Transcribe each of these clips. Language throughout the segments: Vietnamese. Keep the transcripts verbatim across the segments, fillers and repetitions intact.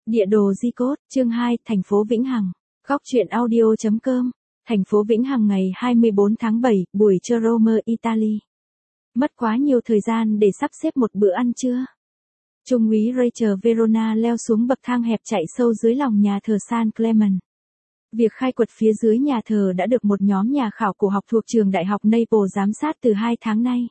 Địa đồ di cốt, chương hai, thành phố Vĩnh Hằng. Góc truyện audio chấm com. Thành phố Vĩnh Hằng ngày hai mươi bốn tháng bảy, buổi trưa Rome, Italy. Mất quá nhiều thời gian để sắp xếp một bữa ăn trưa. Trung úy Rachel Verona leo xuống bậc thang hẹp chạy sâu dưới lòng nhà thờ San Clement. Việc khai quật phía dưới nhà thờ đã được một nhóm nhà khảo cổ học thuộc trường Đại học Naples giám sát từ hai tháng nay.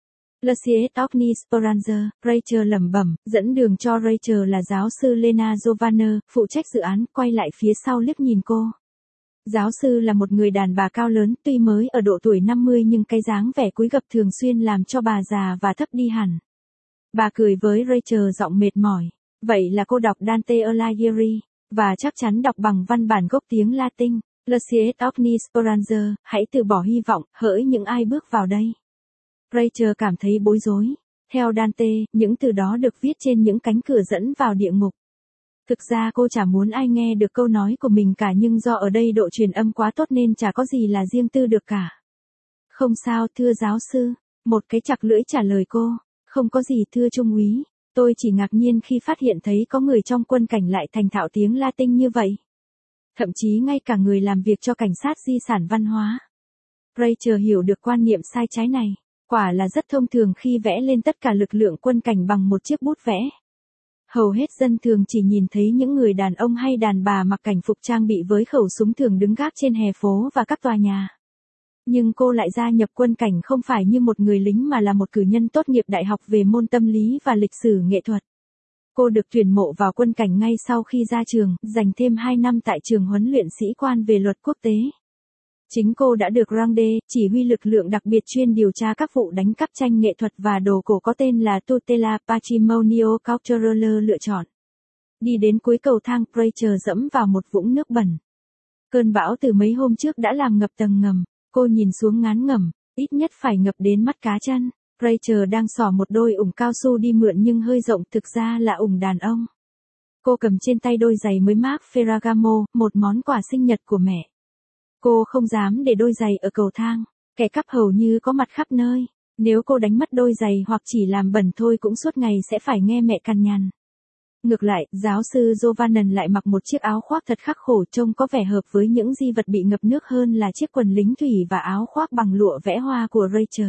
Lucius Ogni Speranza, Rachel lẩm bẩm, dẫn đường cho Rachel là giáo sư Lena Giovanna, phụ trách dự án, quay lại phía sau liếc nhìn cô. Giáo sư là một người đàn bà cao lớn, tuy mới ở độ tuổi năm mươi nhưng cái dáng vẻ cúi gập thường xuyên làm cho bà già và thấp đi hẳn. Bà cười với Rachel giọng mệt mỏi. Vậy là cô đọc Dante Alighieri, và chắc chắn đọc bằng văn bản gốc tiếng Latin. Lucius Ogni Speranza, hãy từ bỏ hy vọng, hỡi những ai bước vào đây. Rachel cảm thấy bối rối. Theo Dante, những từ đó được viết trên những cánh cửa dẫn vào địa ngục. Thực ra cô chả muốn ai nghe được câu nói của mình cả, nhưng do ở đây độ truyền âm quá tốt nên chả có gì là riêng tư được cả. Không sao thưa giáo sư, một cái chặt lưỡi trả lời cô. Không có gì thưa trung úy, tôi chỉ ngạc nhiên khi phát hiện thấy có người trong quân cảnh lại thành thạo tiếng Latin như vậy. Thậm chí ngay cả người làm việc cho cảnh sát di sản văn hóa. Rachel hiểu được quan niệm sai trái này. Quả là rất thông thường khi vẽ lên tất cả lực lượng quân cảnh bằng một chiếc bút vẽ. Hầu hết dân thường chỉ nhìn thấy những người đàn ông hay đàn bà mặc cảnh phục trang bị với khẩu súng thường đứng gác trên hè phố và các tòa nhà. Nhưng cô lại gia nhập quân cảnh không phải như một người lính mà là một cử nhân tốt nghiệp đại học về môn tâm lý và lịch sử nghệ thuật. Cô được tuyển mộ vào quân cảnh ngay sau khi ra trường, dành thêm hai năm tại trường huấn luyện sĩ quan về luật quốc tế. Chính cô đã được Grande, chỉ huy lực lượng đặc biệt chuyên điều tra các vụ đánh cắp tranh nghệ thuật và đồ cổ có tên là Tutela Patrimonio Culturale lựa chọn. Đi đến cuối cầu thang, Rachel dẫm vào một vũng nước bẩn. Cơn bão từ mấy hôm trước đã làm ngập tầng ngầm. Cô nhìn xuống ngán ngẩm, ít nhất phải ngập đến mắt cá chân. Rachel đang xỏ một đôi ủng cao su đi mượn nhưng hơi rộng, thực ra là ủng đàn ông. Cô cầm trên tay đôi giày mới mác Ferragamo, một món quà sinh nhật của mẹ. Cô không dám để đôi giày ở cầu thang, kẻ cắp hầu như có mặt khắp nơi. Nếu cô đánh mất đôi giày hoặc chỉ làm bẩn thôi cũng suốt ngày sẽ phải nghe mẹ cằn nhằn. Ngược lại, giáo sư Giovanna lại mặc một chiếc áo khoác thật khắc khổ, trông có vẻ hợp với những di vật bị ngập nước hơn là chiếc quần lính thủy và áo khoác bằng lụa vẽ hoa của Rachel.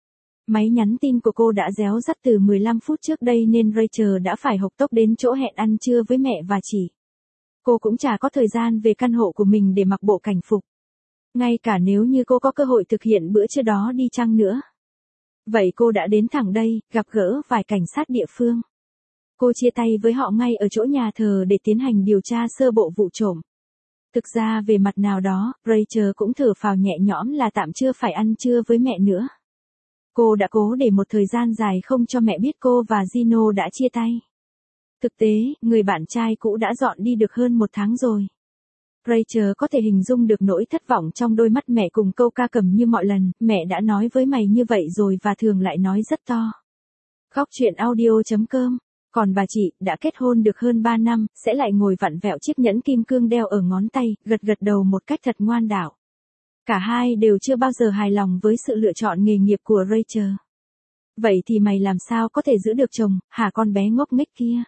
Máy nhắn tin của cô đã réo rắt từ mười lăm phút trước đây nên Rachel đã phải hộc tốc đến chỗ hẹn ăn trưa với mẹ và chị. Cô cũng chả có thời gian về căn hộ của mình để mặc bộ cảnh phục. Ngay cả nếu như cô có cơ hội thực hiện bữa trưa đó đi chăng nữa. Vậy cô đã đến thẳng đây, gặp gỡ vài cảnh sát địa phương. Cô chia tay với họ ngay ở chỗ nhà thờ để tiến hành điều tra sơ bộ vụ trộm. Thực ra về mặt nào đó, Rachel cũng thở phào nhẹ nhõm là tạm chưa phải ăn trưa với mẹ nữa. Cô đã cố để một thời gian dài không cho mẹ biết cô và Gino đã chia tay. Thực tế, người bạn trai cũ đã dọn đi được hơn một tháng rồi. Rachel có thể hình dung được nỗi thất vọng trong đôi mắt mẹ cùng câu ca cầm như mọi lần, mẹ đã nói với mày như vậy rồi và thường lại nói rất to. Góc truyện audio chấm com. Còn bà chị, đã kết hôn được hơn ba năm, sẽ lại ngồi vặn vẹo chiếc nhẫn kim cương đeo ở ngón tay, gật gật đầu một cách thật ngoan đạo. Cả hai đều chưa bao giờ hài lòng với sự lựa chọn nghề nghiệp của Rachel. Vậy thì mày làm sao có thể giữ được chồng, hả con bé ngốc nghếch kia?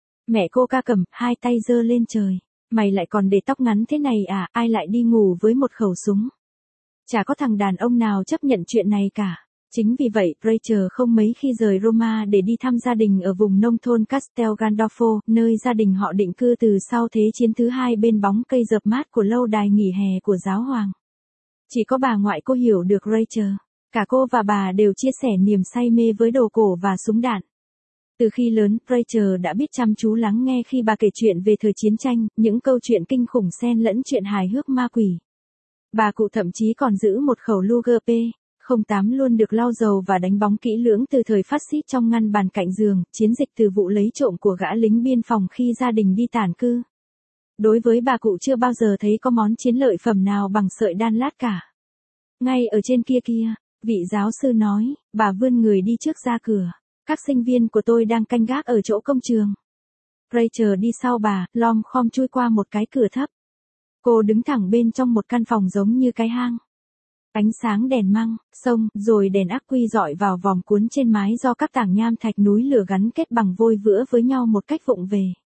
Mẹ cô ca cầm, hai tay giơ lên trời. Mày lại còn để tóc ngắn thế này à, ai lại đi ngủ với một khẩu súng? Chả có thằng đàn ông nào chấp nhận chuyện này cả. Chính vì vậy, Rachel không mấy khi rời Roma để đi thăm gia đình ở vùng nông thôn Castel Gandolfo, nơi gia đình họ định cư từ sau Thế chiến thứ hai bên bóng cây rợp mát của lâu đài nghỉ hè của giáo hoàng. Chỉ có bà ngoại cô hiểu được Rachel. Cả cô và bà đều chia sẻ niềm say mê với đồ cổ và súng đạn. Từ khi lớn, Rachel đã biết chăm chú lắng nghe khi bà kể chuyện về thời chiến tranh, những câu chuyện kinh khủng xen lẫn chuyện hài hước ma quỷ. Bà cụ thậm chí còn giữ một khẩu Luger P không tám luôn được lau dầu và đánh bóng kỹ lưỡng từ thời phát xít trong ngăn bàn cạnh giường, chiến dịch từ vụ lấy trộm của gã lính biên phòng khi gia đình đi tản cư. Đối với bà cụ chưa bao giờ thấy có món chiến lợi phẩm nào bằng sợi đan lát cả. Ngay ở trên kia kia, vị giáo sư nói, bà vươn người đi trước ra cửa. Các sinh viên của tôi đang canh gác ở chỗ công trường. Rachel đi sau bà, lom khom chui qua một cái cửa thấp. Cô đứng thẳng bên trong một căn phòng giống như cái hang. Ánh sáng đèn măng, sông, rồi đèn ắc quy dọi vào vòm cuốn trên mái do các tảng nham thạch núi lửa gắn kết bằng vôi vữa với nhau một cách vụng về.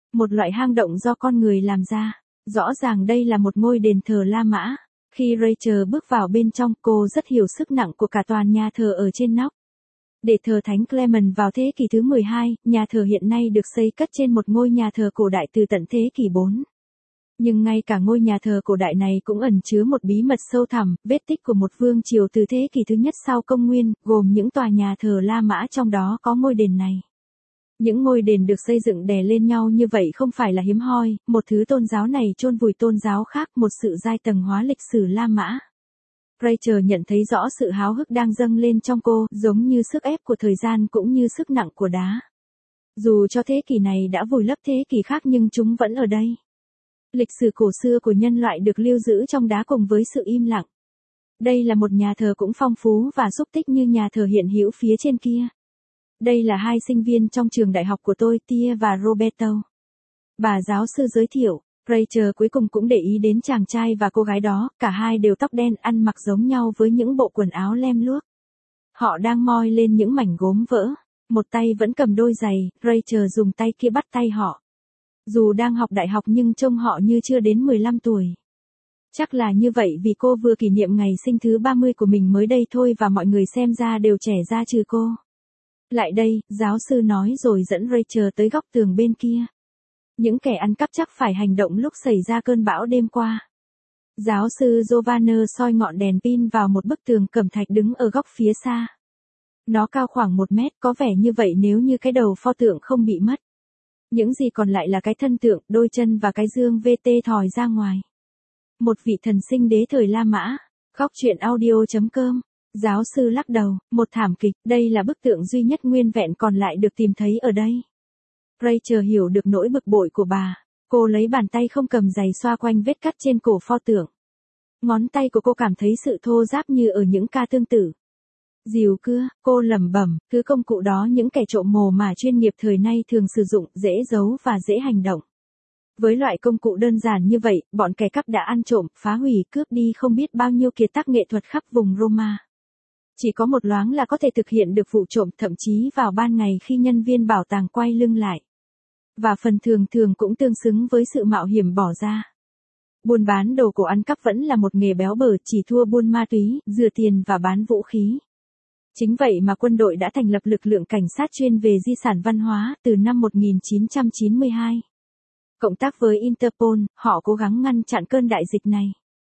Một loại hang động do con người làm ra. Rõ ràng đây là một ngôi đền thờ La Mã. Khi Rachel bước vào bên trong, cô rất hiểu sức nặng của cả tòa nhà thờ ở trên nóc. Để thờ Thánh Clement vào thế kỷ thứ mười hai, nhà thờ hiện nay được xây cất trên một ngôi nhà thờ cổ đại từ tận thế kỷ bốn. Nhưng ngay cả ngôi nhà thờ cổ đại này cũng ẩn chứa một bí mật sâu thẳm, vết tích của một vương triều từ thế kỷ thứ nhất sau công nguyên, gồm những tòa nhà thờ La Mã, trong đó có ngôi đền này. Những ngôi đền được xây dựng đè lên nhau như vậy không phải là hiếm hoi, một thứ tôn giáo này chôn vùi tôn giáo khác, một sự giai tầng hóa lịch sử La Mã. Rachel nhận thấy rõ sự háo hức đang dâng lên trong cô, giống như sức ép của thời gian cũng như sức nặng của đá. Dù cho thế kỷ này đã vùi lấp thế kỷ khác nhưng chúng vẫn ở đây. Lịch sử cổ xưa của nhân loại được lưu giữ trong đá cùng với sự im lặng. Đây là một nhà thờ cũng phong phú và xúc tích như nhà thờ hiện hữu phía trên kia. Đây là hai sinh viên trong trường đại học của tôi, Tia và Roberto. Bà giáo sư giới thiệu. Rachel cuối cùng cũng để ý đến chàng trai và cô gái đó, cả hai đều tóc đen, ăn mặc giống nhau với những bộ quần áo lem luốc. Họ đang moi lên những mảnh gốm vỡ. Một tay vẫn cầm đôi giày, Rachel dùng tay kia bắt tay họ. Dù đang học đại học nhưng trông họ như chưa đến mười lăm tuổi. Chắc là như vậy vì cô vừa kỷ niệm ngày sinh thứ ba mươi của mình mới đây thôi và mọi người xem ra đều trẻ ra trừ cô. Lại đây, giáo sư nói rồi dẫn Rachel tới góc tường bên kia. Những kẻ ăn cắp chắc phải hành động lúc xảy ra cơn bão đêm qua. Giáo sư Giovanna soi ngọn đèn pin vào một bức tường cẩm thạch đứng ở góc phía xa. Nó cao khoảng một mét, có vẻ như vậy nếu như cái đầu pho tượng không bị mất. Những gì còn lại là cái thân tượng, đôi chân và cái dương vê tê thòi ra ngoài. Một vị thần sinh đế thời La Mã. Góc truyện audio chấm com. Giáo sư lắc đầu, một thảm kịch, đây là bức tượng duy nhất nguyên vẹn còn lại được tìm thấy ở đây. Rachel hiểu được nỗi bực bội của bà. Cô lấy bàn tay không cầm giày xoa quanh vết cắt trên cổ pho tượng. Ngón tay của cô cảm thấy sự thô ráp như ở những ca tương tự. Dìu cưa, cô lẩm bẩm, thứ công cụ đó những kẻ trộm mồ mà chuyên nghiệp thời nay thường sử dụng, dễ giấu và dễ hành động. Với loại công cụ đơn giản như vậy, bọn kẻ cắp đã ăn trộm, phá hủy, cướp đi không biết bao nhiêu kiệt tác nghệ thuật khắp vùng Roma. Chỉ có một loáng là có thể thực hiện được vụ trộm, thậm chí vào ban ngày khi nhân viên bảo tàng quay lưng lại. Và phần thường thường cũng tương xứng với sự mạo hiểm bỏ ra. Buôn bán đồ cổ ăn cắp vẫn là một nghề béo bở, chỉ thua buôn ma túy, rửa tiền và bán vũ khí. Chính vậy mà quân đội đã thành lập lực lượng cảnh sát chuyên về di sản văn hóa từ năm một nghìn chín trăm chín mươi hai. Cộng tác với Interpol, họ cố gắng ngăn chặn cơn đại dịch này.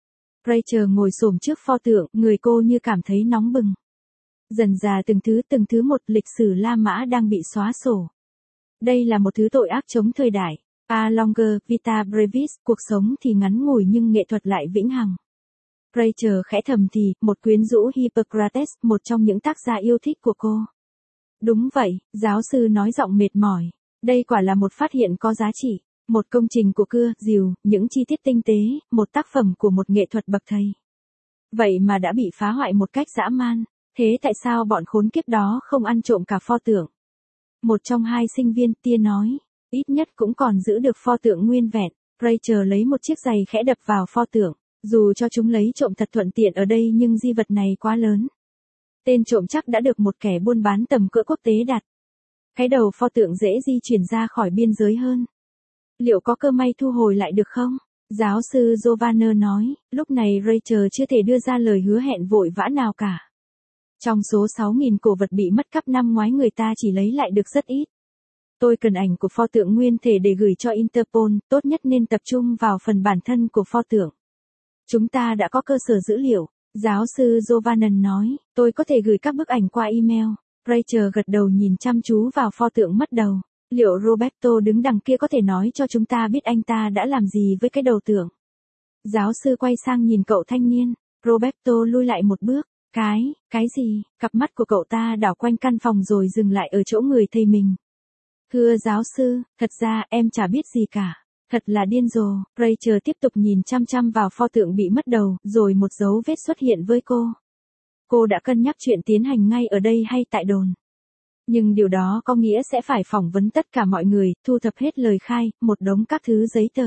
Rachel ngồi xổm trước pho tượng, người cô như cảm thấy nóng bừng. Dần dà từng thứ từng thứ một, lịch sử La Mã đang bị xóa sổ. Đây là một thứ tội ác chống thời đại. A longer vita brevis, cuộc sống thì ngắn ngủi nhưng nghệ thuật lại vĩnh hằng. Rachel khẽ thầm thì, một quyến rũ Hippocrates, một trong những tác giả yêu thích của cô. Đúng vậy, giáo sư nói giọng mệt mỏi. Đây quả là một phát hiện có giá trị. Một công trình của cưa, dìu, những chi tiết tinh tế, một tác phẩm của một nghệ thuật bậc thầy. Vậy mà đã bị phá hoại một cách dã man. Thế tại sao bọn khốn kiếp đó không ăn trộm cả pho tượng? Một trong hai sinh viên, Tia nói, ít nhất cũng còn giữ được pho tượng nguyên vẹn. Rachel lấy một chiếc giày khẽ đập vào pho tượng. Dù cho chúng lấy trộm thật thuận tiện ở đây nhưng di vật này quá lớn. Tên trộm chắc đã được một kẻ buôn bán tầm cỡ quốc tế đặt. Cái đầu pho tượng dễ di chuyển ra khỏi biên giới hơn. Liệu có cơ may thu hồi lại được không? Giáo sư Giovanna nói, lúc này Rachel chưa thể đưa ra lời hứa hẹn vội vã nào cả. Trong số sáu nghìn cổ vật bị mất cắp năm ngoái người ta chỉ lấy lại được rất ít. Tôi cần ảnh của pho tượng nguyên thể để gửi cho Interpol, tốt nhất nên tập trung vào phần bản thân của pho tượng. Chúng ta đã có cơ sở dữ liệu, giáo sư Giovanna nói, tôi có thể gửi các bức ảnh qua email. Rachel gật đầu nhìn chăm chú vào pho tượng mất đầu. Liệu Roberto đứng đằng kia có thể nói cho chúng ta biết anh ta đã làm gì với cái đầu tượng? Giáo sư quay sang nhìn cậu thanh niên. Roberto lui lại một bước. Cái, cái gì? Cặp mắt của cậu ta đảo quanh căn phòng rồi dừng lại ở chỗ người thầy mình. Thưa giáo sư, thật ra em chả biết gì cả. Thật là điên rồ. Rachel tiếp tục nhìn chăm chăm vào pho tượng bị mất đầu, rồi một dấu vết xuất hiện với cô. Cô đã cân nhắc chuyện tiến hành ngay ở đây hay tại đồn. Nhưng điều đó có nghĩa sẽ phải phỏng vấn tất cả mọi người, thu thập hết lời khai, một đống các thứ giấy tờ.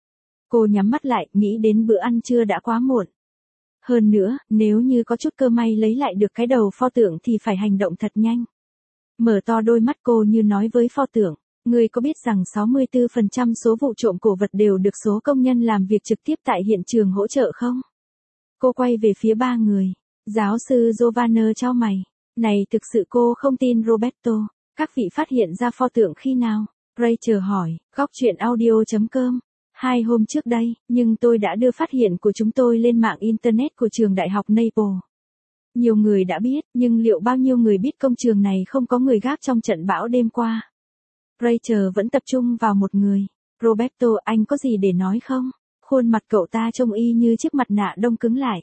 Cô nhắm mắt lại, nghĩ đến bữa ăn trưa đã quá muộn. Hơn nữa, nếu như có chút cơ may lấy lại được cái đầu pho tượng thì phải hành động thật nhanh. Mở to đôi mắt cô như nói với pho tượng, Ngươi có biết rằng sáu mươi tư phần trăm số vụ trộm cổ vật đều được số công nhân làm việc trực tiếp tại hiện trường hỗ trợ không? Cô quay về phía ba người. Giáo sư Giovanna chau mày. Này thực sự cô không tin Roberto. Các vị phát hiện ra pho tượng khi nào? Rachel hỏi. Góc chuyện audio.com. Hai hôm trước đây, nhưng tôi đã đưa phát hiện của chúng tôi lên mạng Internet của trường đại học Naples. Nhiều người đã biết, nhưng liệu bao nhiêu người biết công trường này không có người gác trong trận bão đêm qua? Rachel vẫn tập trung vào một người. Roberto, anh có gì để nói không? Khuôn mặt cậu ta trông y như chiếc mặt nạ đông cứng lại.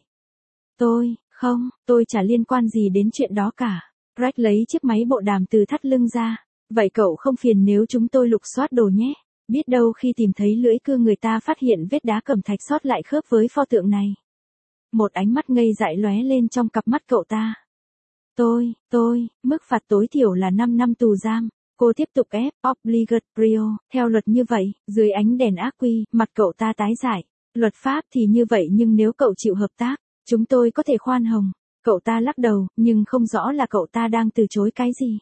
Tôi, không, tôi chả liên quan gì đến chuyện đó cả. Rex lấy chiếc máy bộ đàm từ thắt lưng ra. Vậy cậu không phiền nếu chúng tôi lục soát đồ nhé? Biết đâu khi tìm thấy lưỡi cưa người ta phát hiện vết đá cẩm thạch sót lại khớp với pho tượng này. Một ánh mắt ngây dại lóe lên trong cặp mắt cậu ta. Tôi, tôi, mức phạt tối thiểu là năm năm tù giam. Cô tiếp tục ép, obligatorio, theo luật như vậy, dưới ánh đèn ác quy, mặt cậu ta tái dại. Luật pháp thì như vậy nhưng nếu cậu chịu hợp tác, chúng tôi có thể khoan hồng. Cậu ta lắc đầu, nhưng không rõ là cậu ta đang từ chối cái gì.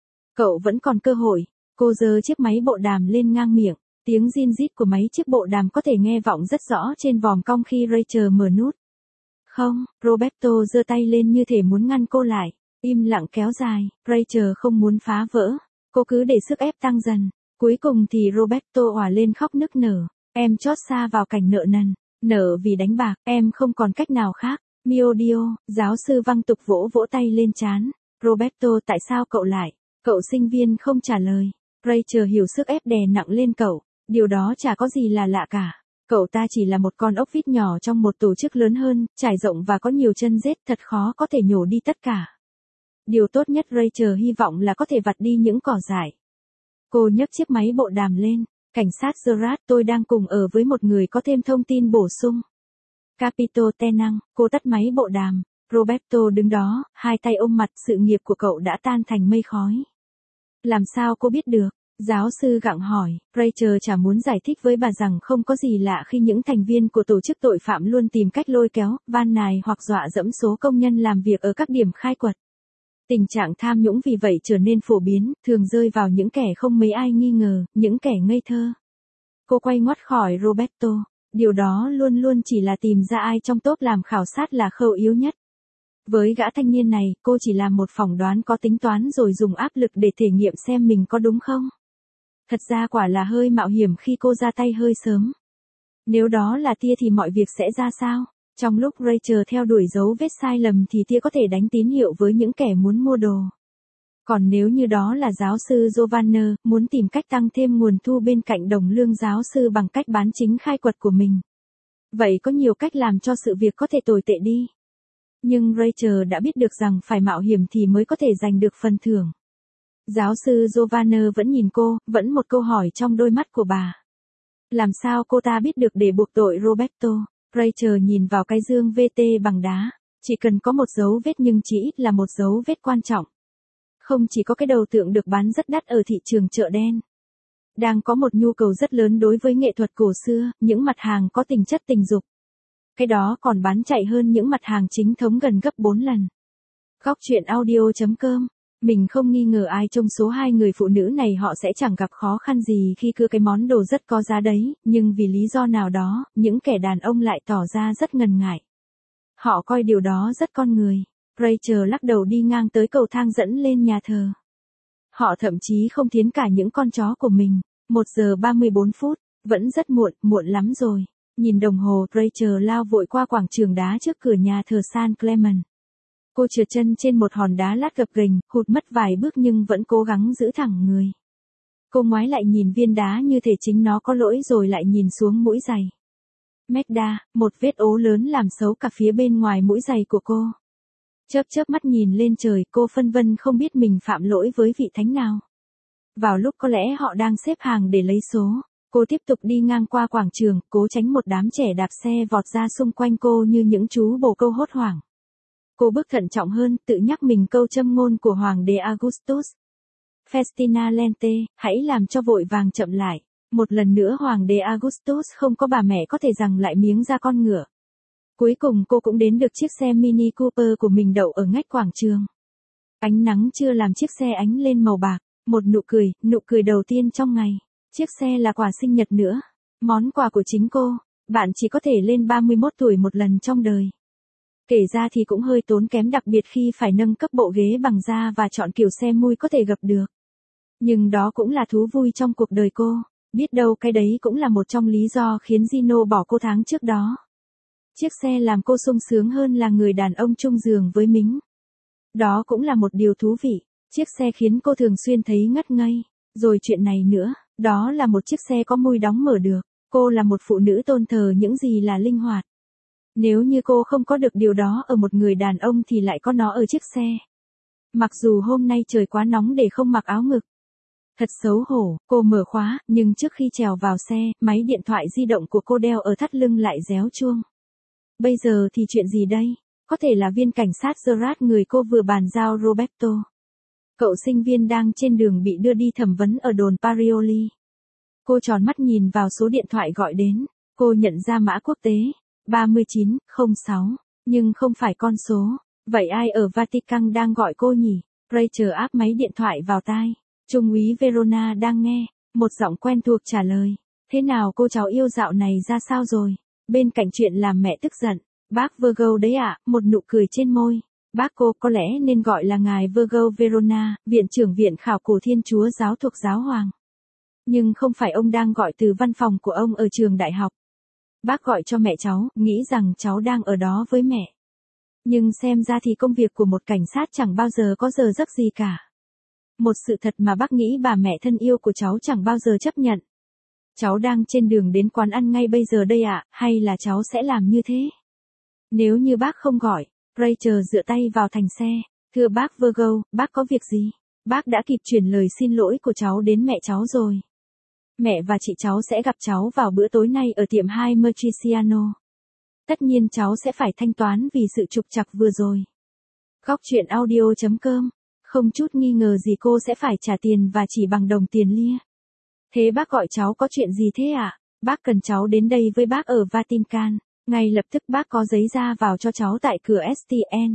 Cậu vẫn còn cơ hội. Cô giơ chiếc máy bộ đàm lên ngang miệng. Tiếng zin rít của máy chiếc bộ đàm có thể nghe vọng rất rõ trên vòm cong khi Rachel mở nút. Không, Roberto giơ tay lên như thể muốn ngăn cô lại. Im lặng kéo dài, Rachel không muốn phá vỡ. Cô cứ để sức ép tăng dần. Cuối cùng thì Roberto òa lên khóc nức nở. Em chót xa vào cảnh nợ nần. Nợ vì đánh bạc, em không còn cách nào khác. Mio Dio, giáo sư văng tục vỗ vỗ tay lên trán. Roberto, tại sao cậu lại? Cậu sinh viên không trả lời. Rachel hiểu sức ép đè nặng lên cậu. Điều đó chả có gì là lạ cả. Cậu ta chỉ là một con ốc vít nhỏ trong một tổ chức lớn hơn, trải rộng và có nhiều chân rết, thật khó có thể nhổ đi tất cả. Điều tốt nhất Rachel hy vọng là có thể vặt đi những cỏ dại. Cô nhấc chiếc máy bộ đàm lên. Cảnh sát Gerard, tôi đang cùng ở với một người có thêm thông tin bổ sung. Capito Tenang, cô tắt máy bộ đàm. Roberto đứng đó, hai tay ôm mặt, sự nghiệp của cậu đã tan thành mây khói. Làm sao cô biết được? Giáo sư gặng hỏi. Rachel chả muốn giải thích với bà rằng không có gì lạ khi những thành viên của tổ chức tội phạm luôn tìm cách lôi kéo, van nài hoặc dọa dẫm số công nhân làm việc ở các điểm khai quật. Tình trạng tham nhũng vì vậy trở nên phổ biến, thường rơi vào những kẻ không mấy ai nghi ngờ, những kẻ ngây thơ. Cô quay ngoắt khỏi Roberto. Điều đó luôn luôn chỉ là tìm ra ai trong tốp làm khảo sát là khâu yếu nhất. Với gã thanh niên này, cô chỉ làm một phỏng đoán có tính toán rồi dùng áp lực để thể nghiệm xem mình có đúng không. Thật ra quả là hơi mạo hiểm khi cô ra tay hơi sớm. Nếu đó là Tia thì mọi việc sẽ ra sao? Trong lúc Rachel theo đuổi dấu vết sai lầm thì Tia có thể đánh tín hiệu với những kẻ muốn mua đồ. Còn nếu như đó là giáo sư Giovanna, muốn tìm cách tăng thêm nguồn thu bên cạnh đồng lương giáo sư bằng cách bán chính khai quật của mình. Vậy có nhiều cách làm cho sự việc có thể tồi tệ đi. Nhưng Rachel đã biết được rằng phải mạo hiểm thì mới có thể giành được phần thưởng. Giáo sư Giovanna vẫn nhìn cô, vẫn một câu hỏi trong đôi mắt của bà. Làm sao cô ta biết được để buộc tội Roberto? Rachel nhìn vào cái dương vê tê bằng đá. Chỉ cần có một dấu vết nhưng chỉ ít là một dấu vết quan trọng. Không chỉ có cái đầu tượng được bán rất đắt ở thị trường chợ đen. Đang có một nhu cầu rất lớn đối với nghệ thuật cổ xưa, những mặt hàng có tình chất tình dục. Cái đó còn bán chạy hơn những mặt hàng chính thống gần gấp bốn lần. Góc chuyện audio.com. Mình không nghi ngờ ai trong số hai người phụ nữ này họ sẽ chẳng gặp khó khăn gì khi cưa cái món đồ rất có giá đấy, nhưng vì lý do nào đó, những kẻ đàn ông lại tỏ ra rất ngần ngại. Họ coi điều đó rất con người. Rachel lắc đầu đi ngang tới cầu thang dẫn lên nhà thờ. Họ thậm chí không thiến cả những con chó của mình. một giờ ba mươi bốn phút, vẫn rất muộn, muộn lắm rồi. Nhìn đồng hồ, Rachel lao vội qua quảng trường đá trước cửa nhà thờ San Clement. Cô trượt chân trên một hòn đá lát gập ghềnh, hụt mất vài bước nhưng vẫn cố gắng giữ thẳng người. Cô ngoái lại nhìn viên đá như thể chính nó có lỗi rồi lại nhìn xuống mũi giày. Magda, một vết ố lớn làm xấu cả phía bên ngoài mũi giày của cô. Chớp chớp mắt nhìn lên trời, cô phân vân không biết mình phạm lỗi với vị thánh nào. Vào lúc có lẽ họ đang xếp hàng để lấy số, cô tiếp tục đi ngang qua quảng trường, cố tránh một đám trẻ đạp xe vọt ra xung quanh cô như những chú bồ câu hốt hoảng. Cô bước thận trọng hơn, tự nhắc mình câu châm ngôn của Hoàng đế Augustus. Festina lente, hãy làm cho vội vàng chậm lại. Một lần nữa Hoàng đế Augustus không có bà mẹ có thể giằng lại miếng da con ngựa. Cuối cùng cô cũng đến được chiếc xe Mini Cooper của mình đậu ở ngách quảng trường. Ánh nắng chưa làm chiếc xe ánh lên màu bạc. Một nụ cười, nụ cười đầu tiên trong ngày. Chiếc xe là quà sinh nhật nữa. Món quà của chính cô. Bạn chỉ có thể lên ba mươi mốt tuổi một lần trong đời. Kể ra thì cũng hơi tốn kém, đặc biệt khi phải nâng cấp bộ ghế bằng da và chọn kiểu xe mui có thể gặp được. Nhưng đó cũng là thú vui trong cuộc đời cô. Biết đâu cái đấy cũng là một trong lý do khiến Gino bỏ cô tháng trước đó. Chiếc xe làm cô sung sướng hơn là người đàn ông chung giường với Mính. Đó cũng là một điều thú vị. Chiếc xe khiến cô thường xuyên thấy ngất ngây. Rồi chuyện này nữa, đó là một chiếc xe có mui đóng mở được. Cô là một phụ nữ tôn thờ những gì là linh hoạt. Nếu như cô không có được điều đó ở một người đàn ông thì lại có nó ở chiếc xe. Mặc dù hôm nay trời quá nóng để không mặc áo ngực. Thật xấu hổ, cô mở khóa, nhưng trước khi trèo vào xe, máy điện thoại di động của cô đeo ở thắt lưng lại réo chuông. Bây giờ thì chuyện gì đây? Có thể là viên cảnh sát Gerard người cô vừa bàn giao Roberto. Cậu sinh viên đang trên đường bị đưa đi thẩm vấn ở đồn Parioli. Cô tròn mắt nhìn vào số điện thoại gọi đến. Cô nhận ra mã quốc tế. ba chín không sáu. Nhưng không phải con số. Vậy ai ở Vatican đang gọi cô nhỉ? Rachel áp máy điện thoại vào tai. Trung úy Verona đang nghe. Một giọng quen thuộc trả lời. Thế nào cô cháu yêu dạo này ra sao rồi? Bên cạnh chuyện làm mẹ tức giận. Bác Virgo đấy ạ, à, một nụ cười trên môi. Bác cô có lẽ nên gọi là ngài Virgo Verona, viện trưởng viện khảo cổ Thiên Chúa giáo thuộc giáo hoàng. Nhưng không phải ông đang gọi từ văn phòng của ông ở trường đại học. Bác gọi cho mẹ cháu, nghĩ rằng cháu đang ở đó với mẹ. Nhưng xem ra thì công việc của một cảnh sát chẳng bao giờ có giờ giấc gì cả. Một sự thật mà bác nghĩ bà mẹ thân yêu của cháu chẳng bao giờ chấp nhận. Cháu đang trên đường đến quán ăn ngay bây giờ đây ạ, à, hay là cháu sẽ làm như thế? Nếu như bác không gọi, Rachel dựa tay vào thành xe. Thưa bác Virgo, bác có việc gì? Bác đã kịp chuyển lời xin lỗi của cháu đến mẹ cháu rồi. Mẹ và chị cháu sẽ gặp cháu vào bữa tối nay ở tiệm hai Matriciano. Tất nhiên cháu sẽ phải thanh toán vì sự trục trặc vừa rồi. Góc chuyện audio chấm com. Không chút nghi ngờ gì cô sẽ phải trả tiền và chỉ bằng đồng tiền lia. Thế bác gọi cháu có chuyện gì thế ạ? À? Bác cần cháu đến đây với bác ở Vatican. Ngay lập tức bác có giấy ra vào cho cháu tại cửa ét tê en.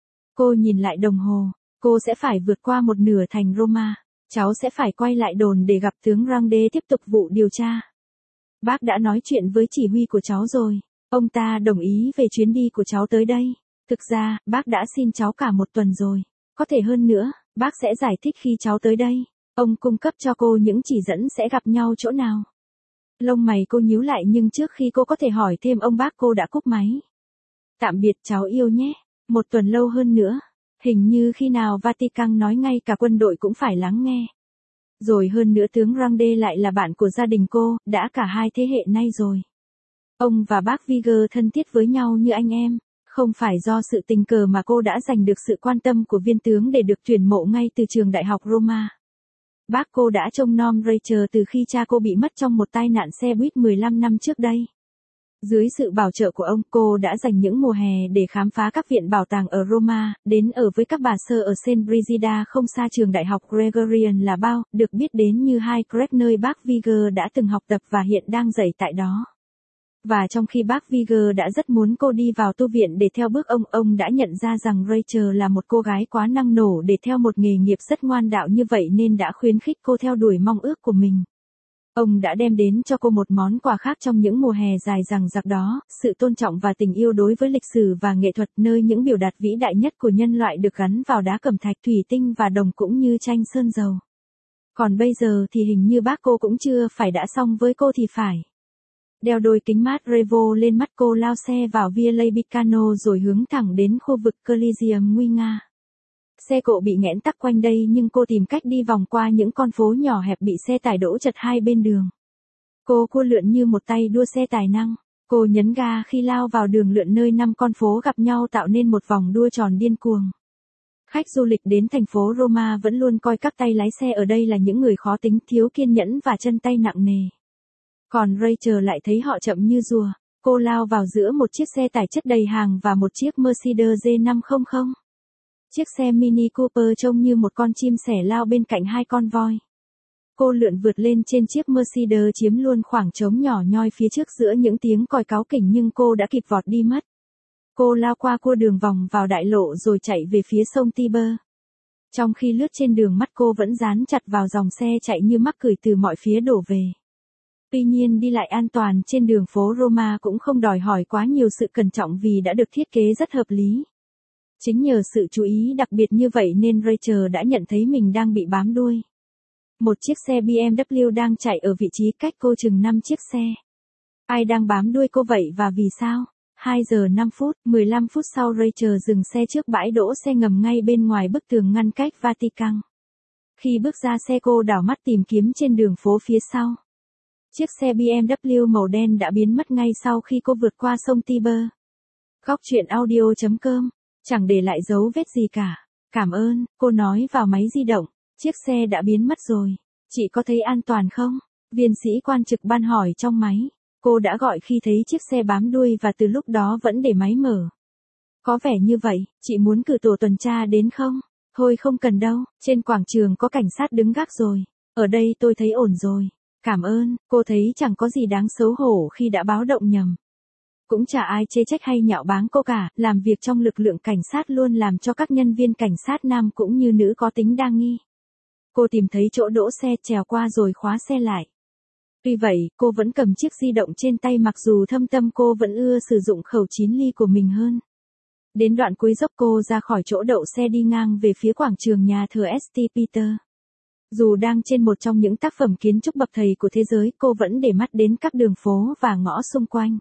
Cô nhìn lại đồng hồ. Cô sẽ phải vượt qua một nửa thành Roma. Cháu sẽ phải quay lại đồn để gặp tướng Grande tiếp tục vụ điều tra. Bác đã nói chuyện với chỉ huy của cháu rồi. Ông ta đồng ý về chuyến đi của cháu tới đây. Thực ra, bác đã xin cháu cả một tuần rồi. Có thể hơn nữa, bác sẽ giải thích khi cháu tới đây. Ông cung cấp cho cô những chỉ dẫn sẽ gặp nhau chỗ nào. Lông mày cô nhíu lại nhưng trước khi cô có thể hỏi thêm ông bác cô đã cúp máy. Tạm biệt cháu yêu nhé. Một tuần lâu hơn nữa. Hình như khi nào Vatican nói ngay cả quân đội cũng phải lắng nghe. Rồi hơn nữa tướng Grande lại là bạn của gia đình cô, đã cả hai thế hệ nay rồi. Ông và bác Viger thân thiết với nhau như anh em. Không phải do sự tình cờ mà cô đã giành được sự quan tâm của viên tướng để được tuyển mộ ngay từ trường đại học Roma. Bác cô đã trông nom Rachel từ khi cha cô bị mất trong một tai nạn xe buýt mười lăm năm trước đây. Dưới sự bảo trợ của ông, cô đã dành những mùa hè để khám phá các viện bảo tàng ở Roma, đến ở với các bà sơ ở Saint Brigida không xa trường đại học Gregorian là bao, được biết đến như Highcrest nơi bác Viger đã từng học tập và hiện đang dạy tại đó. Và trong khi bác Viger đã rất muốn cô đi vào tu viện để theo bước ông, ông đã nhận ra rằng Rachel là một cô gái quá năng nổ để theo một nghề nghiệp rất ngoan đạo như vậy nên đã khuyến khích cô theo đuổi mong ước của mình. Ông đã đem đến cho cô một món quà khác trong những mùa hè dài dằng dặc đó, sự tôn trọng và tình yêu đối với lịch sử và nghệ thuật nơi những biểu đạt vĩ đại nhất của nhân loại được gắn vào đá cẩm thạch, thủy tinh và đồng cũng như tranh sơn dầu. Còn bây giờ thì hình như bác cô cũng chưa phải đã xong với cô thì phải. Đeo đôi kính mát Revo lên mắt cô lao xe vào Via Leibicano rồi hướng thẳng đến khu vực Coliseum nguy nga. Xe cộ bị nghẽn tắc quanh đây nhưng cô tìm cách đi vòng qua những con phố nhỏ hẹp bị xe tải đỗ chật hai bên đường. Cô cua lượn như một tay đua xe tài năng. Cô nhấn ga khi lao vào đường lượn nơi năm con phố gặp nhau tạo nên một vòng đua tròn điên cuồng. Khách du lịch đến thành phố Roma vẫn luôn coi các tay lái xe ở đây là những người khó tính, thiếu kiên nhẫn và chân tay nặng nề. Còn Rachel lại thấy họ chậm như rùa. Cô lao vào giữa một chiếc xe tải chất đầy hàng và một chiếc Mercedes G năm trăm. Chiếc xe Mini Cooper trông như một con chim sẻ lao bên cạnh hai con voi. Cô lượn vượt lên trên chiếc Mercedes chiếm luôn khoảng trống nhỏ nhoi phía trước giữa những tiếng còi cáu kỉnh nhưng cô đã kịp vọt đi mất. Cô lao qua cua đường vòng vào đại lộ rồi chạy về phía sông Tiber. Trong khi lướt trên đường mắt cô vẫn dán chặt vào dòng xe chạy như mắc cười từ mọi phía đổ về. Tuy nhiên đi lại an toàn trên đường phố Roma cũng không đòi hỏi quá nhiều sự cẩn trọng vì đã được thiết kế rất hợp lý. Chính nhờ sự chú ý đặc biệt như vậy nên Rachel đã nhận thấy mình đang bị bám đuôi. Một chiếc xe bê em vê đang chạy ở vị trí cách cô chừng năm chiếc xe. Ai đang bám đuôi cô vậy và vì sao? hai giờ năm phút, mười lăm phút sau Rachel dừng xe trước bãi đỗ xe ngầm ngay bên ngoài bức tường ngăn cách Vatican. Khi bước ra xe cô đảo mắt tìm kiếm trên đường phố phía sau. Chiếc xe bê em vê màu đen đã biến mất ngay sau khi cô vượt qua sông Tiber. Góc truyện audio chấm com, chẳng để lại dấu vết gì cả. Cảm ơn, cô nói vào máy di động. Chiếc xe đã biến mất rồi. Chị có thấy an toàn không? Viên sĩ quan trực ban hỏi trong máy. Cô đã gọi khi thấy chiếc xe bám đuôi và từ lúc đó vẫn để máy mở. Có vẻ như vậy, chị muốn cử tổ tuần tra đến không? Thôi không cần đâu, trên quảng trường có cảnh sát đứng gác rồi. Ở đây tôi thấy ổn rồi. Cảm ơn, cô thấy chẳng có gì đáng xấu hổ khi đã báo động nhầm. Cũng chả ai chê trách hay nhạo báng cô cả, làm việc trong lực lượng cảnh sát luôn làm cho các nhân viên cảnh sát nam cũng như nữ có tính đa nghi. Cô tìm thấy chỗ đỗ xe trèo qua rồi khóa xe lại. Tuy vậy, cô vẫn cầm chiếc di động trên tay mặc dù thâm tâm cô vẫn ưa sử dụng khẩu chín ly của mình hơn. Đến đoạn cuối dốc cô ra khỏi chỗ đậu xe đi ngang về phía quảng trường nhà thờ Saint Peter. Dù đang trên một trong những tác phẩm kiến trúc bậc thầy của thế giới, cô vẫn để mắt đến các đường phố và ngõ xung quanh.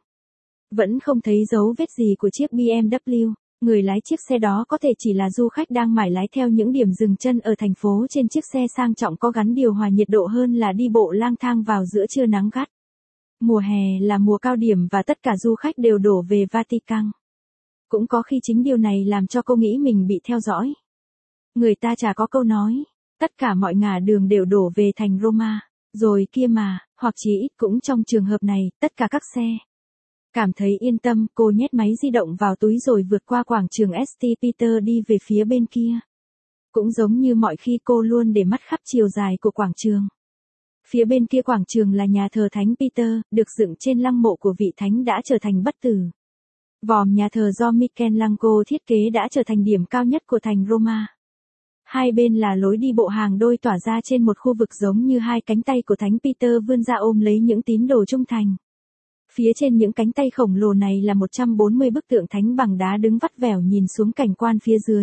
Vẫn không thấy dấu vết gì của chiếc bê em vê. Người lái chiếc xe đó có thể chỉ là du khách đang mải lái theo những điểm dừng chân ở thành phố trên chiếc xe sang trọng có gắn điều hòa nhiệt độ hơn là đi bộ lang thang vào giữa trưa nắng gắt. Mùa hè là mùa cao điểm và tất cả du khách đều đổ về Vatican. Cũng có khi chính điều này làm cho cô nghĩ mình bị theo dõi. Người ta chả có câu nói, tất cả mọi ngả đường đều đổ về thành Roma, rồi kia mà, hoặc chí ít cũng trong trường hợp này, tất cả các xe. Cảm thấy yên tâm, cô nhét máy di động vào túi rồi vượt qua quảng trường Saint Peter đi về phía bên kia. Cũng giống như mọi khi cô luôn để mắt khắp chiều dài của quảng trường. Phía bên kia quảng trường là nhà thờ Thánh Peter, được dựng trên lăng mộ của vị thánh đã trở thành bất tử. Vòm nhà thờ do Michelangelo thiết kế đã trở thành điểm cao nhất của thành Roma. Hai bên là lối đi bộ hàng đôi tỏa ra trên một khu vực giống như hai cánh tay của Thánh Peter vươn ra ôm lấy những tín đồ trung thành. Phía trên những cánh tay khổng lồ này là một trăm bốn mươi bức tượng thánh bằng đá đứng vắt vẻo nhìn xuống cảnh quan phía dưới.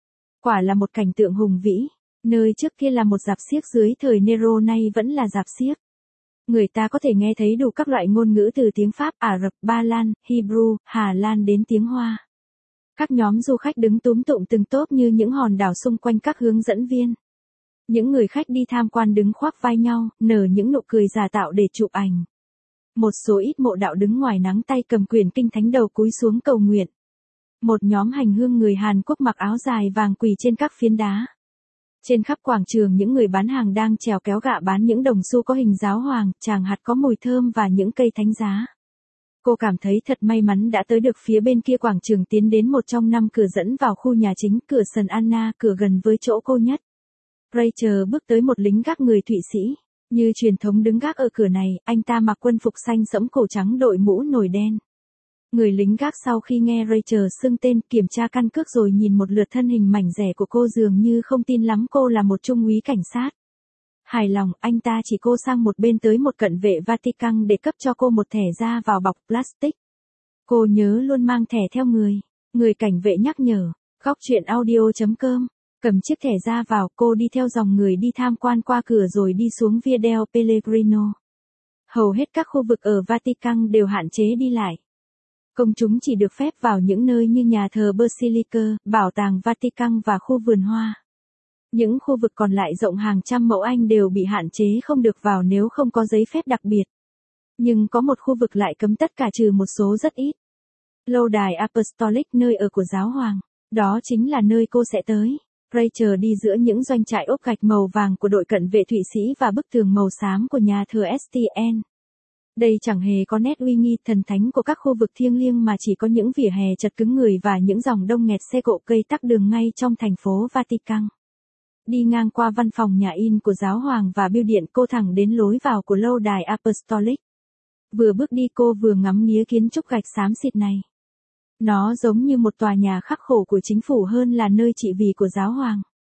Quả là một cảnh tượng hùng vĩ, nơi trước kia là một rạp xiếc dưới thời Nero nay vẫn là rạp xiếc. Người ta có thể nghe thấy đủ các loại ngôn ngữ từ tiếng Pháp, Ả Rập, Ba Lan, Hebrew, Hà Lan đến tiếng Hoa. Các nhóm du khách đứng túm tụm từng tốp như những hòn đảo xung quanh các hướng dẫn viên. Những người khách đi tham quan đứng khoác vai nhau, nở những nụ cười giả tạo để chụp ảnh. Một số ít mộ đạo đứng ngoài nắng tay cầm quyển kinh thánh đầu cúi xuống cầu nguyện. Một nhóm hành hương người Hàn Quốc mặc áo dài vàng quỳ trên các phiến đá. Trên khắp quảng trường những người bán hàng đang trèo kéo gạ bán những đồng xu có hình giáo hoàng, tràng hạt có mùi thơm và những cây thánh giá. Cô cảm thấy thật may mắn đã tới được phía bên kia quảng trường tiến đến một trong năm cửa dẫn vào khu nhà chính, cửa Sân Anna, cửa gần với chỗ cô nhất. Rachel bước tới một lính gác người Thụy Sĩ. Như truyền thống đứng gác ở cửa này, anh ta mặc quân phục xanh sẫm cổ trắng đội mũ nồi đen. Người lính gác sau khi nghe Rachel xưng tên kiểm tra căn cước rồi nhìn một lượt thân hình mảnh dẻ của cô dường như không tin lắm cô là một trung úy cảnh sát. Hài lòng, anh ta chỉ cô sang một bên tới một cận vệ Vatican để cấp cho cô một thẻ ra vào bọc plastic. Cô nhớ luôn mang thẻ theo người. Người cảnh vệ nhắc nhở. Góc truyện audio chấm com. Cầm chiếc thẻ ra vào, cô đi theo dòng người đi tham quan qua cửa rồi đi xuống Via del Pellegrino. Hầu hết các khu vực ở Vatican đều hạn chế đi lại. Công chúng chỉ được phép vào những nơi như nhà thờ Basilica, bảo tàng Vatican và khu vườn hoa. Những khu vực còn lại rộng hàng trăm mẫu Anh đều bị hạn chế không được vào nếu không có giấy phép đặc biệt. Nhưng có một khu vực lại cấm tất cả trừ một số rất ít. Lâu đài Apostolic, nơi ở của giáo hoàng. Đó chính là nơi cô sẽ tới. Rachel đi giữa những doanh trại ốp gạch màu vàng của đội cận vệ Thụy Sĩ và bức tường màu xám của nhà thờ ét tê en. Đây chẳng hề có nét uy nghi thần thánh của các khu vực thiêng liêng mà chỉ có những vỉa hè chật cứng người và những dòng đông nghẹt xe cộ cây tắc đường ngay trong thành phố Vatican. Đi ngang qua văn phòng nhà in của giáo hoàng và bưu điện, cô thẳng đến lối vào của lâu đài Apostolic. Vừa bước đi cô vừa ngắm nghía kiến trúc gạch xám xịt này. Nó giống như một tòa nhà khắc khổ của chính phủ hơn là nơi trị vì của giáo hoàng.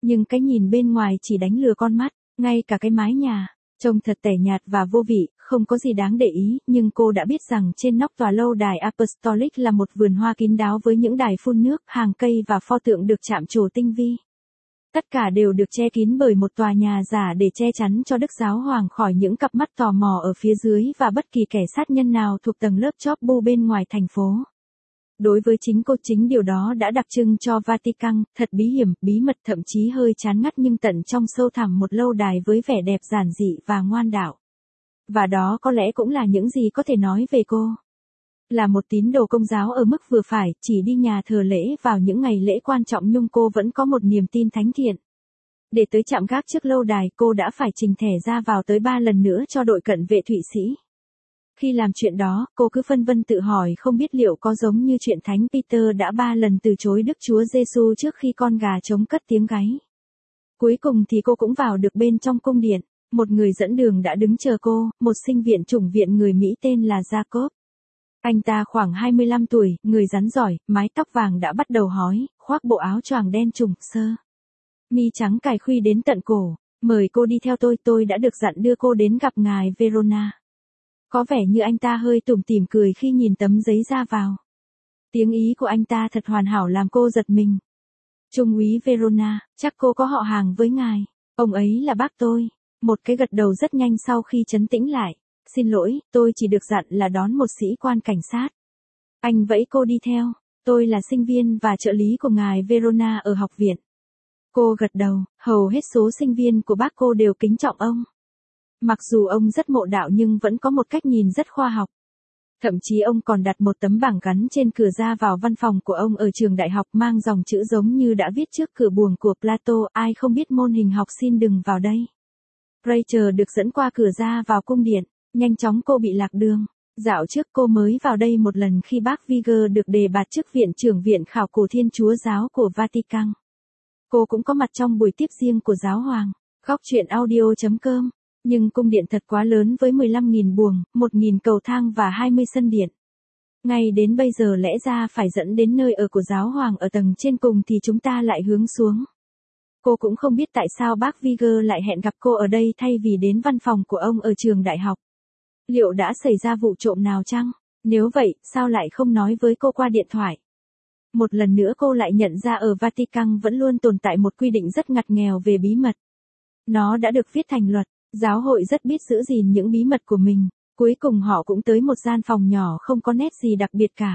Nhưng cái nhìn bên ngoài chỉ đánh lừa con mắt, ngay cả cái mái nhà, trông thật tẻ nhạt và vô vị, không có gì đáng để ý, nhưng cô đã biết rằng trên nóc tòa lâu đài Apostolic là một vườn hoa kín đáo với những đài phun nước, hàng cây và pho tượng được chạm trổ tinh vi. Tất cả đều được che kín bởi một tòa nhà giả để che chắn cho Đức Giáo Hoàng khỏi những cặp mắt tò mò ở phía dưới và bất kỳ kẻ sát nhân nào thuộc tầng lớp chóp bu bên ngoài thành phố. Đối với chính cô, chính điều đó đã đặc trưng cho Vatican, thật bí hiểm, bí mật, thậm chí hơi chán ngắt, nhưng tận trong sâu thẳm một lâu đài với vẻ đẹp giản dị và ngoan đạo. Và đó có lẽ cũng là những gì có thể nói về cô. Là một tín đồ Công giáo ở mức vừa phải, chỉ đi nhà thờ lễ vào những ngày lễ quan trọng, nhưng cô vẫn có một niềm tin thánh thiện. Để tới chạm gác trước lâu đài, cô đã phải trình thẻ ra vào tới ba lần nữa cho đội cận vệ Thụy Sĩ. Khi làm chuyện đó, cô cứ phân vân tự hỏi không biết liệu có giống như chuyện Thánh Peter đã ba lần từ chối Đức Chúa Giêsu trước khi con gà trống cất tiếng gáy. Cuối cùng thì cô cũng vào được bên trong cung điện. Một người dẫn đường đã đứng chờ cô, một sinh viện chủng viện người Mỹ tên là Jacob. Anh ta khoảng hai mươi lăm tuổi, người rắn giỏi, mái tóc vàng đã bắt đầu hói, khoác bộ áo choàng đen trùng sơ mi trắng cài khuy đến tận cổ. Mời cô đi theo tôi, tôi đã được dặn đưa cô đến gặp ngài Verona. Có vẻ như anh ta hơi tủm tỉm cười khi nhìn tấm giấy ra vào. Tiếng Ý của anh ta thật hoàn hảo làm cô giật mình. Trung úy Verona, chắc cô có họ hàng với ngài. Ông ấy là bác tôi. Một cái gật đầu rất nhanh sau khi trấn tĩnh lại. Xin lỗi, tôi chỉ được dặn là đón một sĩ quan cảnh sát. Anh vẫy cô đi theo. Tôi là sinh viên và trợ lý của ngài Verona ở học viện. Cô gật đầu, hầu hết số sinh viên của bác cô đều kính trọng ông. Mặc dù ông rất mộ đạo nhưng vẫn có một cách nhìn rất khoa học. Thậm chí ông còn đặt một tấm bảng gắn trên cửa ra vào văn phòng của ông ở trường đại học mang dòng chữ giống như đã viết trước cửa buồng của Plato, ai không biết môn hình học xin đừng vào đây. Rachel được dẫn qua cửa ra vào cung điện, nhanh chóng cô bị lạc đường. Dạo trước cô mới vào đây một lần khi bác Viger được đề bạt chức viện trưởng viện khảo cổ Thiên Chúa giáo của Vatican. Cô cũng có mặt trong buổi tiếp riêng của giáo hoàng. Góc truyện audio chấm com. Nhưng cung điện thật quá lớn với mười lăm nghìn buồng, một nghìn cầu thang và hai mươi sân điện. Ngay đến bây giờ lẽ ra phải dẫn đến nơi ở của giáo hoàng ở tầng trên cùng thì chúng ta lại hướng xuống. Cô cũng không biết tại sao bác Viger lại hẹn gặp cô ở đây thay vì đến văn phòng của ông ở trường đại học. Liệu đã xảy ra vụ trộm nào chăng? Nếu vậy, sao lại không nói với cô qua điện thoại? Một lần nữa cô lại nhận ra ở Vatican vẫn luôn tồn tại một quy định rất ngặt nghèo về bí mật. Nó đã được viết thành luật. Giáo hội rất biết giữ gìn những bí mật của mình. Cuối cùng họ cũng tới một gian phòng nhỏ không có nét gì đặc biệt cả.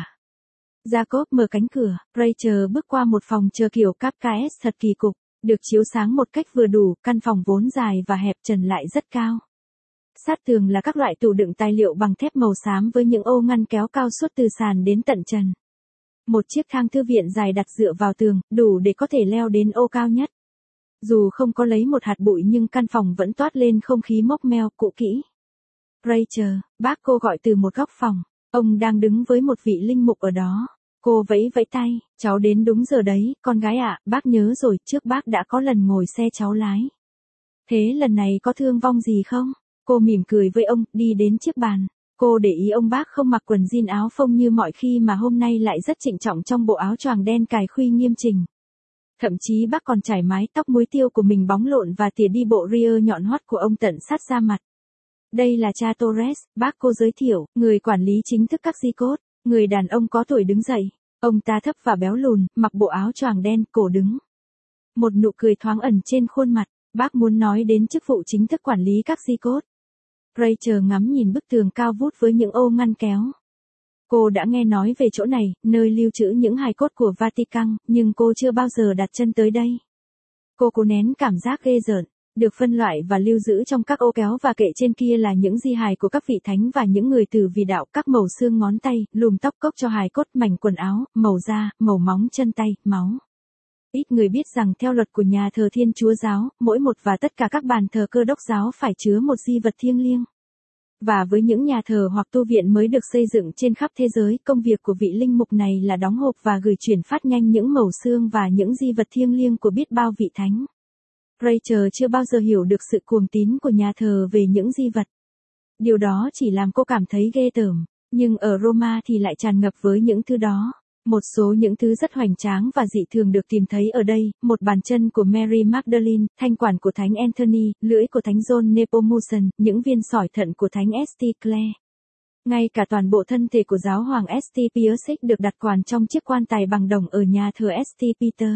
Jacob mở cánh cửa, Rachel bước qua một phòng chờ kiểu Kafkaesque thật kỳ cục, được chiếu sáng một cách vừa đủ, căn phòng vốn dài và hẹp trần lại rất cao. Sát tường là các loại tủ đựng tài liệu bằng thép màu xám với những ô ngăn kéo cao suốt từ sàn đến tận trần. Một chiếc thang thư viện dài đặt dựa vào tường, đủ để có thể leo đến ô cao nhất. Dù không có lấy một hạt bụi nhưng căn phòng vẫn toát lên không khí mốc meo, cũ kỹ. Rachel, bác cô gọi từ một góc phòng. Ông đang đứng với một vị linh mục ở đó. Cô vẫy vẫy tay, cháu đến đúng giờ đấy, con gái ạ, bác nhớ rồi, trước bác đã có lần ngồi xe cháu lái. Thế lần này có thương vong gì không? Cô mỉm cười với ông, đi đến chiếc bàn. Cô để ý ông bác không mặc quần jean áo phông như mọi khi mà hôm nay lại rất trịnh trọng trong bộ áo choàng đen cài khuy nghiêm chỉnh. Thậm chí bác còn trải mái tóc muối tiêu của mình bóng lộn và tỉa đi bộ ria nhọn hoắt của ông tận sát da mặt. Đây là cha Torres, bác cô giới thiệu, người quản lý chính thức các di cốt. Người đàn ông có tuổi đứng dậy. Ông ta thấp và béo lùn, mặc bộ áo choàng đen, cổ đứng. Một nụ cười thoáng ẩn trên khuôn mặt. Bác muốn nói đến chức vụ chính thức quản lý các di cốt. Rachel ngắm nhìn bức tường cao vút với những ô ngăn kéo. Cô đã nghe nói về chỗ này, nơi lưu trữ những hài cốt của Vatican, nhưng cô chưa bao giờ đặt chân tới đây. Cô cố nén cảm giác ghê rợn. Được phân loại và lưu giữ trong các ô kéo và kệ trên kia là những di hài của các vị thánh và những người từ vì đạo, các màu xương ngón tay, lùm tóc cốc cho hài cốt, mảnh quần áo, màu da, màu móng chân tay, máu. Ít người biết rằng theo luật của nhà thờ Thiên Chúa giáo, mỗi một và tất cả các bàn thờ Cơ đốc giáo phải chứa một di vật thiêng liêng. Và với những nhà thờ hoặc tu viện mới được xây dựng trên khắp thế giới, công việc của vị linh mục này là đóng hộp và gửi chuyển phát nhanh những mẩu xương và những di vật thiêng liêng của biết bao vị thánh. Rachel chưa bao giờ hiểu được sự cuồng tín của nhà thờ về những di vật. Điều đó chỉ làm cô cảm thấy ghê tởm, nhưng ở Roma thì lại tràn ngập với những thứ đó. Một số những thứ rất hoành tráng và dị thường được tìm thấy ở đây, một bàn chân của Mary Magdalene, thanh quản của Thánh Anthony, lưỡi của Thánh John Nepomucen, những viên sỏi thận của Thánh St. Clare. Ngay cả toàn bộ thân thể của giáo hoàng St. Pius được đặt quản trong chiếc quan tài bằng đồng ở nhà thờ St. Peter.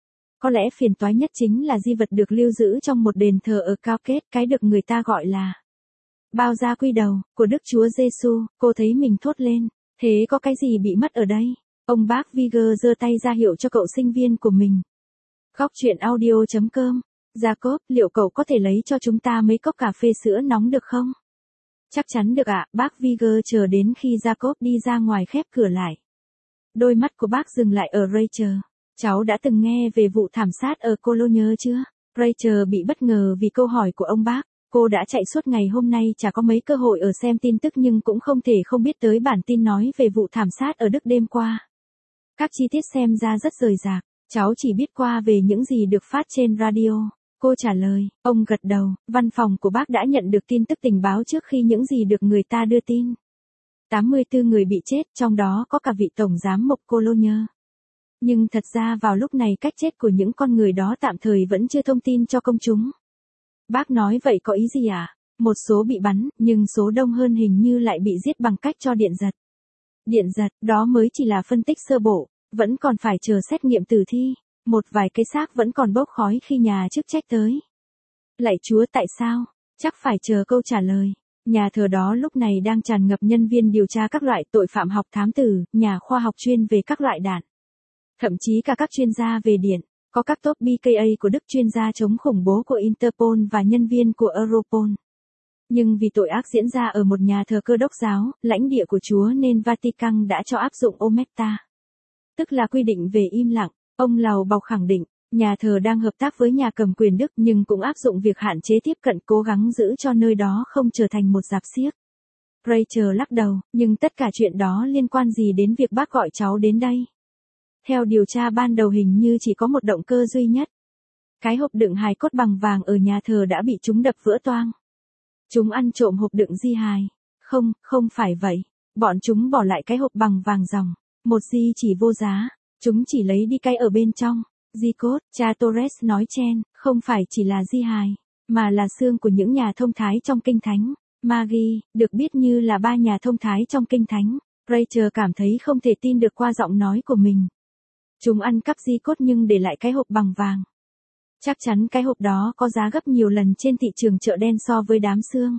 Có lẽ phiền toái nhất chính là di vật được lưu giữ trong một đền thờ ở Cowgate, cái được người ta gọi là bao da quy đầu, của Đức Chúa Giêsu. Cô thấy mình thốt lên, thế có cái gì bị mất ở đây? Ông bác Viger giơ tay ra hiệu cho cậu sinh viên của mình. Góc chuyện audio chấm com. Jacob, liệu cậu có thể lấy cho chúng ta mấy cốc cà phê sữa nóng được không? Chắc chắn được ạ, bác Viger chờ đến khi Jacob đi ra ngoài khép cửa lại. Đôi mắt của bác dừng lại ở Rachel. Cháu đã từng nghe về vụ thảm sát ở Cologne chưa? Rachel bị bất ngờ vì câu hỏi của ông bác. Cô đã chạy suốt ngày hôm nay chả có mấy cơ hội ở xem tin tức nhưng cũng không thể không biết tới bản tin nói về vụ thảm sát ở Đức đêm qua. Các chi tiết xem ra rất rời rạc, cháu chỉ biết qua về những gì được phát trên radio. Cô trả lời, ông gật đầu, văn phòng của bác đã nhận được tin tức tình báo trước khi những gì được người ta đưa tin. tám mươi tư người bị chết, trong đó có cả vị tổng giám mục Cologne. Nhưng thật ra vào lúc này cách chết của những con người đó tạm thời vẫn chưa thông tin cho công chúng. Bác nói vậy có ý gì à? Một số bị bắn, nhưng số đông hơn hình như lại bị giết bằng cách cho điện giật. Điện giật, đó mới chỉ là phân tích sơ bộ, vẫn còn phải chờ xét nghiệm tử thi. Một vài cái xác vẫn còn bốc khói khi nhà chức trách tới. Lạy Chúa, tại sao? Chắc phải chờ câu trả lời. Nhà thờ đó lúc này đang tràn ngập nhân viên điều tra các loại tội phạm học thám tử, nhà khoa học chuyên về các loại đạn. Thậm chí cả các chuyên gia về điện, có các top bê ca a của Đức, chuyên gia chống khủng bố của Interpol và nhân viên của Europol. Nhưng vì tội ác diễn ra ở một nhà thờ Cơ đốc giáo, lãnh địa của Chúa nên Vatican đã cho áp dụng Omerta. Tức là quy định về im lặng. Ông Lầu Bọc khẳng định, nhà thờ đang hợp tác với nhà cầm quyền Đức nhưng cũng áp dụng việc hạn chế tiếp cận, cố gắng giữ cho nơi đó không trở thành một rạp xiếc. Rachel lắc đầu, nhưng tất cả chuyện đó liên quan gì đến việc bác gọi cháu đến đây? Theo điều tra ban đầu hình như chỉ có một động cơ duy nhất. Cái hộp đựng hài cốt bằng vàng ở nhà thờ đã bị chúng đập vỡ toang. Chúng ăn trộm hộp đựng di hài. Không, không phải vậy. Bọn chúng bỏ lại cái hộp bằng vàng ròng. Một di chỉ vô giá. Chúng chỉ lấy đi cái ở bên trong. Di cốt, cha Torres nói chen, không phải chỉ là di hài, mà là xương của những nhà thông thái trong kinh thánh. Magi, được biết như là ba nhà thông thái trong kinh thánh. Rachel cảm thấy không thể tin được qua giọng nói của mình. Chúng ăn cắp di cốt nhưng để lại cái hộp bằng vàng. Chắc chắn cái hộp đó có giá gấp nhiều lần trên thị trường chợ đen so với đám xương.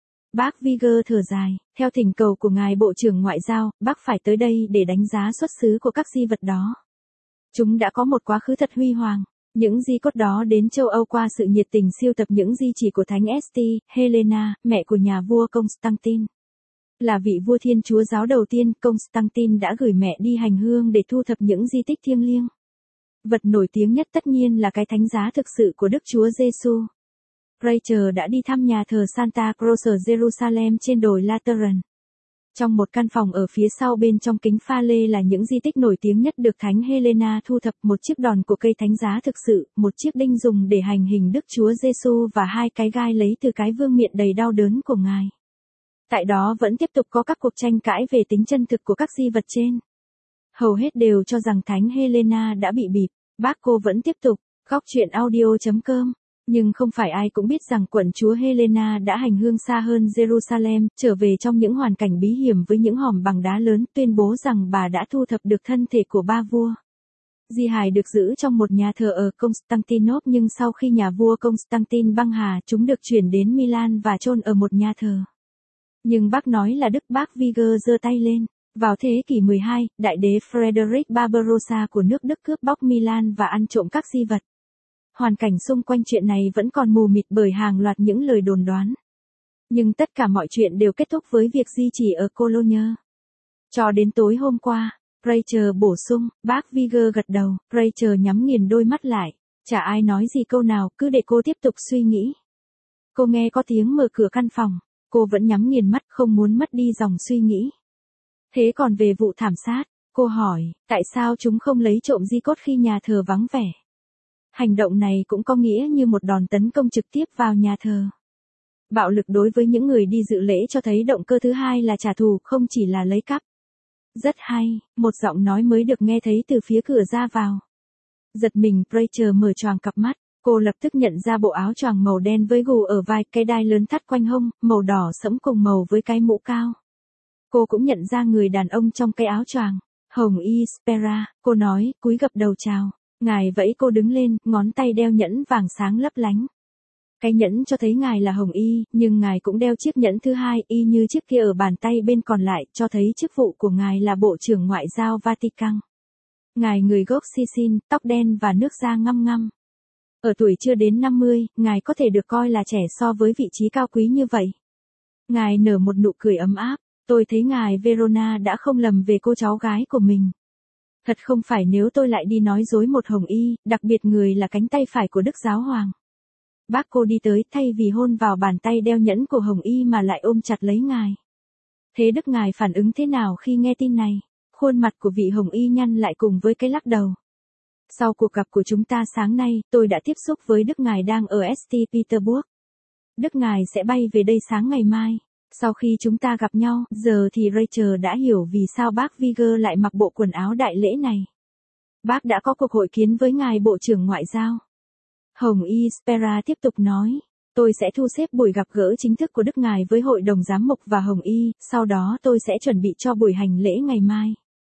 Bác Viger thở dài, theo thỉnh cầu của ngài Bộ trưởng Ngoại giao, bác phải tới đây để đánh giá xuất xứ của các di vật đó. Chúng đã có một quá khứ thật huy hoàng. Những di cốt đó đến châu Âu qua sự nhiệt tình siêu tập những di chỉ của Thánh St. Helena, mẹ của nhà vua Constantine. Là vị vua Thiên Chúa giáo đầu tiên, Constantine đã gửi mẹ đi hành hương để thu thập những di tích thiêng liêng. Vật nổi tiếng nhất tất nhiên là cái thánh giá thực sự của Đức Chúa Giêsu. Rachel đã đi thăm nhà thờ Santa Croce ở Jerusalem trên đồi Lateran. Trong một căn phòng ở phía sau bên trong kính pha lê là những di tích nổi tiếng nhất được Thánh Helena thu thập, một chiếc đòn của cây thánh giá thực sự, một chiếc đinh dùng để hành hình Đức Chúa Giêsu và hai cái gai lấy từ cái vương miện đầy đau đớn của Ngài. Tại đó vẫn tiếp tục có các cuộc tranh cãi về tính chân thực của các di vật trên. Hầu hết đều cho rằng Thánh Helena đã bị bịp. Bác cô vẫn tiếp tục, góc chuyện audio chấm com. Nhưng không phải ai cũng biết rằng quận chúa Helena đã hành hương xa hơn Jerusalem, trở về trong những hoàn cảnh bí hiểm với những hòm bằng đá lớn, tuyên bố rằng bà đã thu thập được thân thể của ba vua. Di hài được giữ trong một nhà thờ ở Constantinople nhưng sau khi nhà vua Constantine băng hà, chúng được chuyển đến Milan và chôn ở một nhà thờ. Nhưng bác nói là Đức. Bác Viger giơ tay lên. Vào thế kỷ mười hai, đại đế Frederick Barbarossa của nước Đức cướp bóc Milan và ăn trộm các di vật. Hoàn cảnh xung quanh chuyện này vẫn còn mù mịt bởi hàng loạt những lời đồn đoán. Nhưng tất cả mọi chuyện đều kết thúc với việc di chỉ ở Cologne. Cho đến tối hôm qua, Rachel bổ sung, bác Viger gật đầu, Rachel nhắm nghiền đôi mắt lại. Chả ai nói gì câu nào, cứ để cô tiếp tục suy nghĩ. Cô nghe có tiếng mở cửa căn phòng. Cô vẫn nhắm nghiền mắt, không muốn mất đi dòng suy nghĩ. Thế còn về vụ thảm sát, cô hỏi, tại sao chúng không lấy trộm di cốt khi nhà thờ vắng vẻ? Hành động này cũng có nghĩa như một đòn tấn công trực tiếp vào nhà thờ. Bạo lực đối với những người đi dự lễ cho thấy động cơ thứ hai là trả thù, không chỉ là lấy cắp. Rất hay, một giọng nói mới được nghe thấy từ phía cửa ra vào. Giật mình, Rachel mở choàng cặp mắt, cô lập tức nhận ra bộ áo choàng màu đen với gù ở vai, cái đai lớn thắt quanh hông, màu đỏ sẫm cùng màu với cái mũ cao. Cô cũng nhận ra người đàn ông trong cái áo choàng, Hồng Y Spera, cô nói, cúi gập đầu chào. Ngài vẫy cô đứng lên, ngón tay đeo nhẫn vàng sáng lấp lánh. Cái nhẫn cho thấy ngài là Hồng Y, nhưng ngài cũng đeo chiếc nhẫn thứ hai y như chiếc kia ở bàn tay bên còn lại, cho thấy chức vụ của ngài là Bộ trưởng Ngoại giao Vatican. Ngài người gốc Sicily, tóc đen và nước da ngăm ngăm. Ở tuổi chưa đến năm mươi, ngài có thể được coi là trẻ so với vị trí cao quý như vậy. Ngài nở một nụ cười ấm áp, tôi thấy ngài Verona đã không lầm về cô cháu gái của mình. Thật không phải nếu tôi lại đi nói dối một Hồng Y, đặc biệt người là cánh tay phải của Đức Giáo Hoàng. Bác cô đi tới, thay vì hôn vào bàn tay đeo nhẫn của Hồng Y mà lại ôm chặt lấy ngài. Thế Đức ngài phản ứng thế nào khi nghe tin này? Khuôn mặt của vị Hồng Y nhăn lại cùng với cái lắc đầu. Sau cuộc gặp của chúng ta sáng nay, tôi đã tiếp xúc với Đức ngài đang ở Saint Petersburg. Đức ngài sẽ bay về đây sáng ngày mai. Sau khi chúng ta gặp nhau, giờ thì Rachel đã hiểu vì sao bác Viger lại mặc bộ quần áo đại lễ này. Bác đã có cuộc hội kiến với ngài Bộ trưởng Ngoại giao. Hồng Y Spera tiếp tục nói, tôi sẽ thu xếp buổi gặp gỡ chính thức của Đức ngài với Hội đồng Giám mục và Hồng Y, sau đó tôi sẽ chuẩn bị cho buổi hành lễ ngày mai.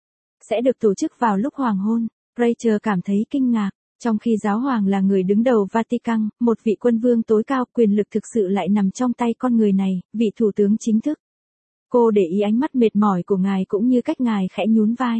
Sẽ được tổ chức vào lúc hoàng hôn. Rachel cảm thấy kinh ngạc, trong khi giáo hoàng là người đứng đầu Vatican, một vị quân vương tối cao, quyền lực thực sự lại nằm trong tay con người này, vị thủ tướng chính thức. Cô để ý ánh mắt mệt mỏi của ngài cũng như cách ngài khẽ nhún vai.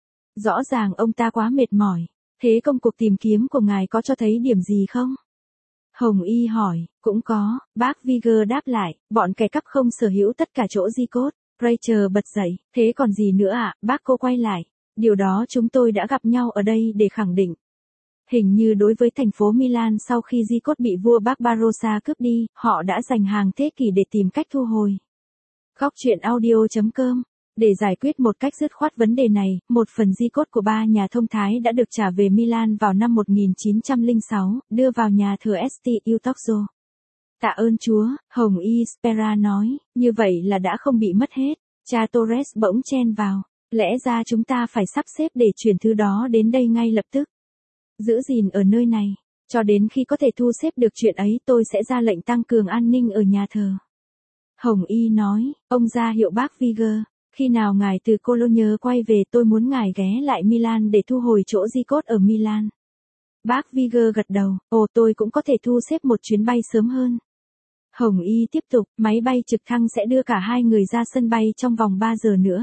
Rõ ràng ông ta quá mệt mỏi. Thế công cuộc tìm kiếm của ngài có cho thấy điểm gì không? Hồng Y hỏi, cũng có, bác Viger đáp lại, bọn kẻ cắp không sở hữu tất cả chỗ di cốt. Rachel bật dậy, thế còn gì nữa ạ? À? Bác cô quay lại, điều đó chúng tôi đã gặp nhau ở đây để khẳng định. Hình như đối với thành phố Milan sau khi di cốt bị vua Barbarossa cướp đi, họ đã dành hàng thế kỷ để tìm cách thu hồi. Góc truyện audio chấm com. Để giải quyết một cách dứt khoát vấn đề này, một phần di cốt của ba nhà thông thái đã được trả về Milan vào năm một nghìn chín trăm lẻ sáu, đưa vào nhà thờ St. Eutozio. Tạ ơn Chúa, Hồng Y Spera nói, như vậy là đã không bị mất hết. Cha Torres bỗng chen vào, lẽ ra chúng ta phải sắp xếp để chuyển thứ đó đến đây ngay lập tức. Giữ gìn ở nơi này, cho đến khi có thể thu xếp được chuyện ấy tôi sẽ ra lệnh tăng cường an ninh ở nhà thờ. Hồng Y nói, ông ra hiệu bác Viger. Khi nào ngài từ Cologne quay về tôi muốn ngài ghé lại Milan để thu hồi chỗ di cốt ở Milan. Bác Viger gật đầu, ồ tôi cũng có thể thu xếp một chuyến bay sớm hơn. Hồng Y tiếp tục, máy bay trực thăng sẽ đưa cả hai người ra sân bay trong vòng ba giờ nữa.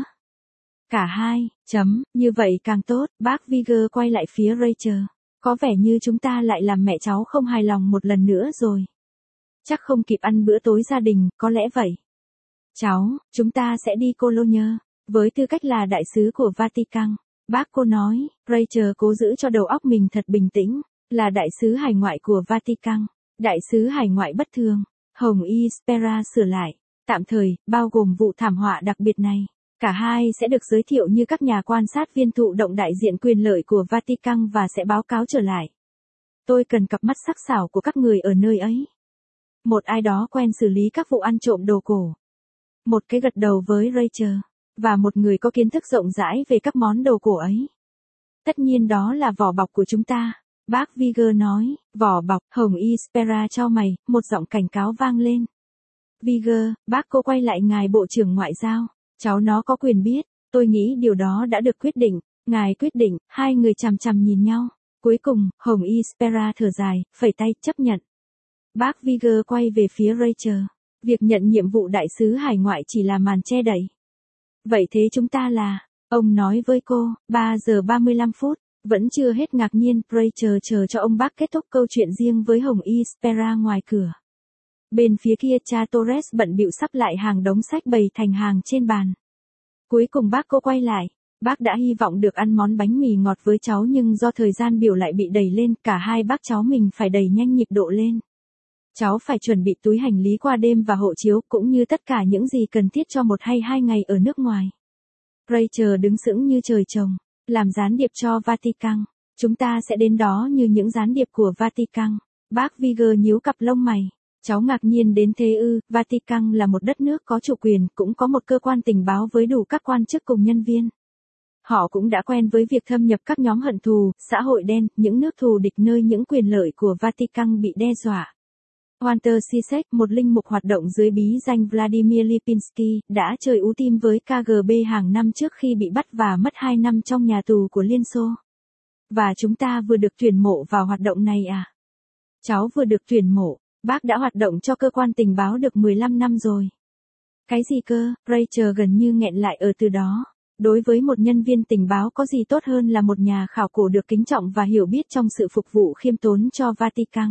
Cả hai, chấm, như vậy càng tốt, bác Viger quay lại phía Rachel. Có vẻ như chúng ta lại làm mẹ cháu không hài lòng một lần nữa rồi. Chắc không kịp ăn bữa tối gia đình, có lẽ vậy. Cháu, chúng ta sẽ đi Cologne, với tư cách là đại sứ của Vatican. Bác cô nói, Rachel cố giữ cho đầu óc mình thật bình tĩnh, là đại sứ hải ngoại của Vatican, đại sứ hải ngoại bất thường. Hồng Y Spera sửa lại, tạm thời, bao gồm vụ thảm họa đặc biệt này. Cả hai sẽ được giới thiệu như các nhà quan sát viên thụ động đại diện quyền lợi của Vatican và sẽ báo cáo trở lại. Tôi cần cặp mắt sắc sảo của các người ở nơi ấy. Một ai đó quen xử lý các vụ ăn trộm đồ cổ. Một cái gật đầu với Rachel, và một người có kiến thức rộng rãi về các món đồ cổ ấy. Tất nhiên đó là vỏ bọc của chúng ta. Bác Viger nói, vỏ bọc, Hồng Y Spera cho mày, một giọng cảnh cáo vang lên. Viger, bác cô quay lại ngài Bộ trưởng Ngoại giao. Cháu nó có quyền biết, tôi nghĩ điều đó đã được quyết định. Ngài quyết định, hai người chằm chằm nhìn nhau. Cuối cùng, Hồng Y Spera thở dài, phẩy tay, chấp nhận. Bác Viger quay về phía Rachel. Việc nhận nhiệm vụ đại sứ hải ngoại chỉ là màn che đậy. Vậy thế chúng ta là, ông nói với cô, ba giờ ba mươi lăm phút, vẫn chưa hết ngạc nhiên, Rachel chờ cho ông bác kết thúc câu chuyện riêng với Hồng Y Spera ngoài cửa. Bên phía kia cha Torres bận bịu sắp lại hàng đống sách bày thành hàng trên bàn. Cuối cùng bác cô quay lại, bác đã hy vọng được ăn món bánh mì ngọt với cháu nhưng do thời gian biểu lại bị đẩy lên, cả hai bác cháu mình phải đẩy nhanh nhịp độ lên. Cháu phải chuẩn bị túi hành lý qua đêm và hộ chiếu cũng như tất cả những gì cần thiết cho một hay hai ngày ở nước ngoài. Rachel đứng sững như trời trồng, làm gián điệp cho Vatican. Chúng ta sẽ đến đó như những gián điệp của Vatican. Bác Viger nhíu cặp lông mày. Cháu ngạc nhiên đến thế ư, Vatican là một đất nước có chủ quyền, cũng có một cơ quan tình báo với đủ các quan chức cùng nhân viên. Họ cũng đã quen với việc thâm nhập các nhóm hận thù, xã hội đen, những nước thù địch nơi những quyền lợi của Vatican bị đe dọa. Walter Zizek, một linh mục hoạt động dưới bí danh Vladimir Lipinski, đã chơi ú tim với ca giê bê hàng năm trước khi bị bắt và mất hai năm trong nhà tù của Liên Xô. Và chúng ta vừa được tuyển mộ vào hoạt động này à? Cháu vừa được tuyển mộ, bác đã hoạt động cho cơ quan tình báo được mười lăm năm rồi. Cái gì cơ? Rachel gần như nghẹn lại ở từ đó. Đối với một nhân viên tình báo có gì tốt hơn là một nhà khảo cổ được kính trọng và hiểu biết trong sự phục vụ khiêm tốn cho Vatican.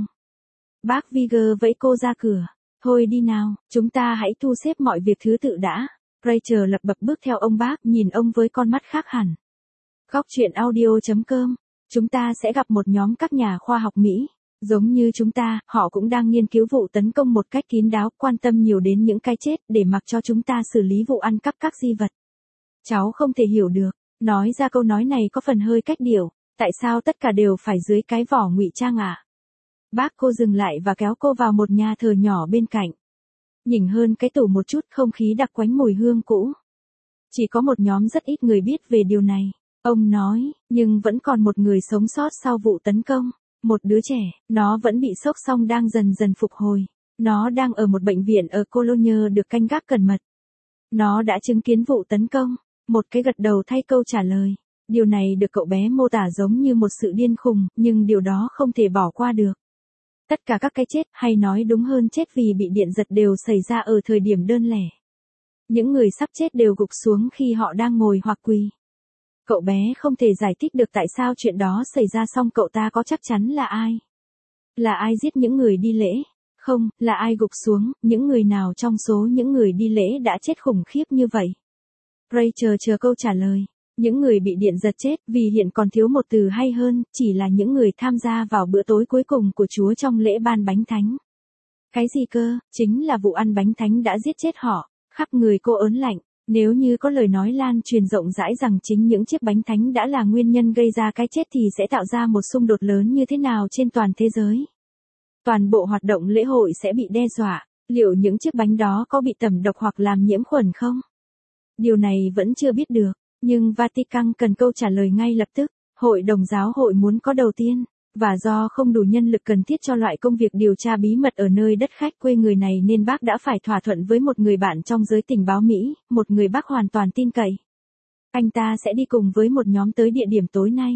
Bác Viger vẫy cô ra cửa. Thôi đi nào, chúng ta hãy thu xếp mọi việc thứ tự đã. Rachel lập bập bước theo ông bác, nhìn ông với con mắt khác hẳn. Góc chuyện audio chấm com. Chúng ta sẽ gặp một nhóm các nhà khoa học Mỹ. Giống như chúng ta, họ cũng đang nghiên cứu vụ tấn công một cách kín đáo, quan tâm nhiều đến những cái chết để mặc cho chúng ta xử lý vụ ăn cắp các di vật. Cháu không thể hiểu được. Nói ra câu nói này có phần hơi cách điệu. Tại sao tất cả đều phải dưới cái vỏ ngụy trang à? Bác cô dừng lại và kéo cô vào một nhà thờ nhỏ bên cạnh. Nhỉnh hơn cái tủ một chút, không khí đặc quánh mùi hương cũ. Chỉ có một nhóm rất ít người biết về điều này. Ông nói, nhưng vẫn còn một người sống sót sau vụ tấn công. Một đứa trẻ, nó vẫn bị sốc xong đang dần dần phục hồi. Nó đang ở một bệnh viện ở Cologne được canh gác cẩn mật. Nó đã chứng kiến vụ tấn công. Một cái gật đầu thay câu trả lời. Điều này được cậu bé mô tả giống như một sự điên khùng, nhưng điều đó không thể bỏ qua được. Tất cả các cái chết, hay nói đúng hơn chết vì bị điện giật đều xảy ra ở thời điểm đơn lẻ. Những người sắp chết đều gục xuống khi họ đang ngồi hoặc quỳ. Cậu bé không thể giải thích được tại sao chuyện đó xảy ra, song cậu ta có chắc chắn là ai. Là ai giết những người đi lễ? Không, là ai gục xuống, những người nào trong số những người đi lễ đã chết khủng khiếp như vậy? Rachel chờ câu trả lời. Những người bị điện giật chết, vì hiện còn thiếu một từ hay hơn, chỉ là những người tham gia vào bữa tối cuối cùng của Chúa trong lễ ban bánh thánh. Cái gì cơ? Chính là vụ ăn bánh thánh đã giết chết họ. Khắp người cô ớn lạnh. Nếu như có lời nói lan truyền rộng rãi rằng chính những chiếc bánh thánh đã là nguyên nhân gây ra cái chết thì sẽ tạo ra một xung đột lớn như thế nào trên toàn thế giới. Toàn bộ hoạt động lễ hội sẽ bị đe dọa. Liệu những chiếc bánh đó có bị tẩm độc hoặc làm nhiễm khuẩn không? Điều này vẫn chưa biết được. Nhưng Vatican cần câu trả lời ngay lập tức. Hội đồng giáo hội muốn có đầu tiên. Và do không đủ nhân lực cần thiết cho loại công việc điều tra bí mật ở nơi đất khách quê người này nên bác đã phải thỏa thuận với một người bạn trong giới tình báo Mỹ, một người bác hoàn toàn tin cậy. Anh ta sẽ đi cùng với một nhóm tới địa điểm tối nay.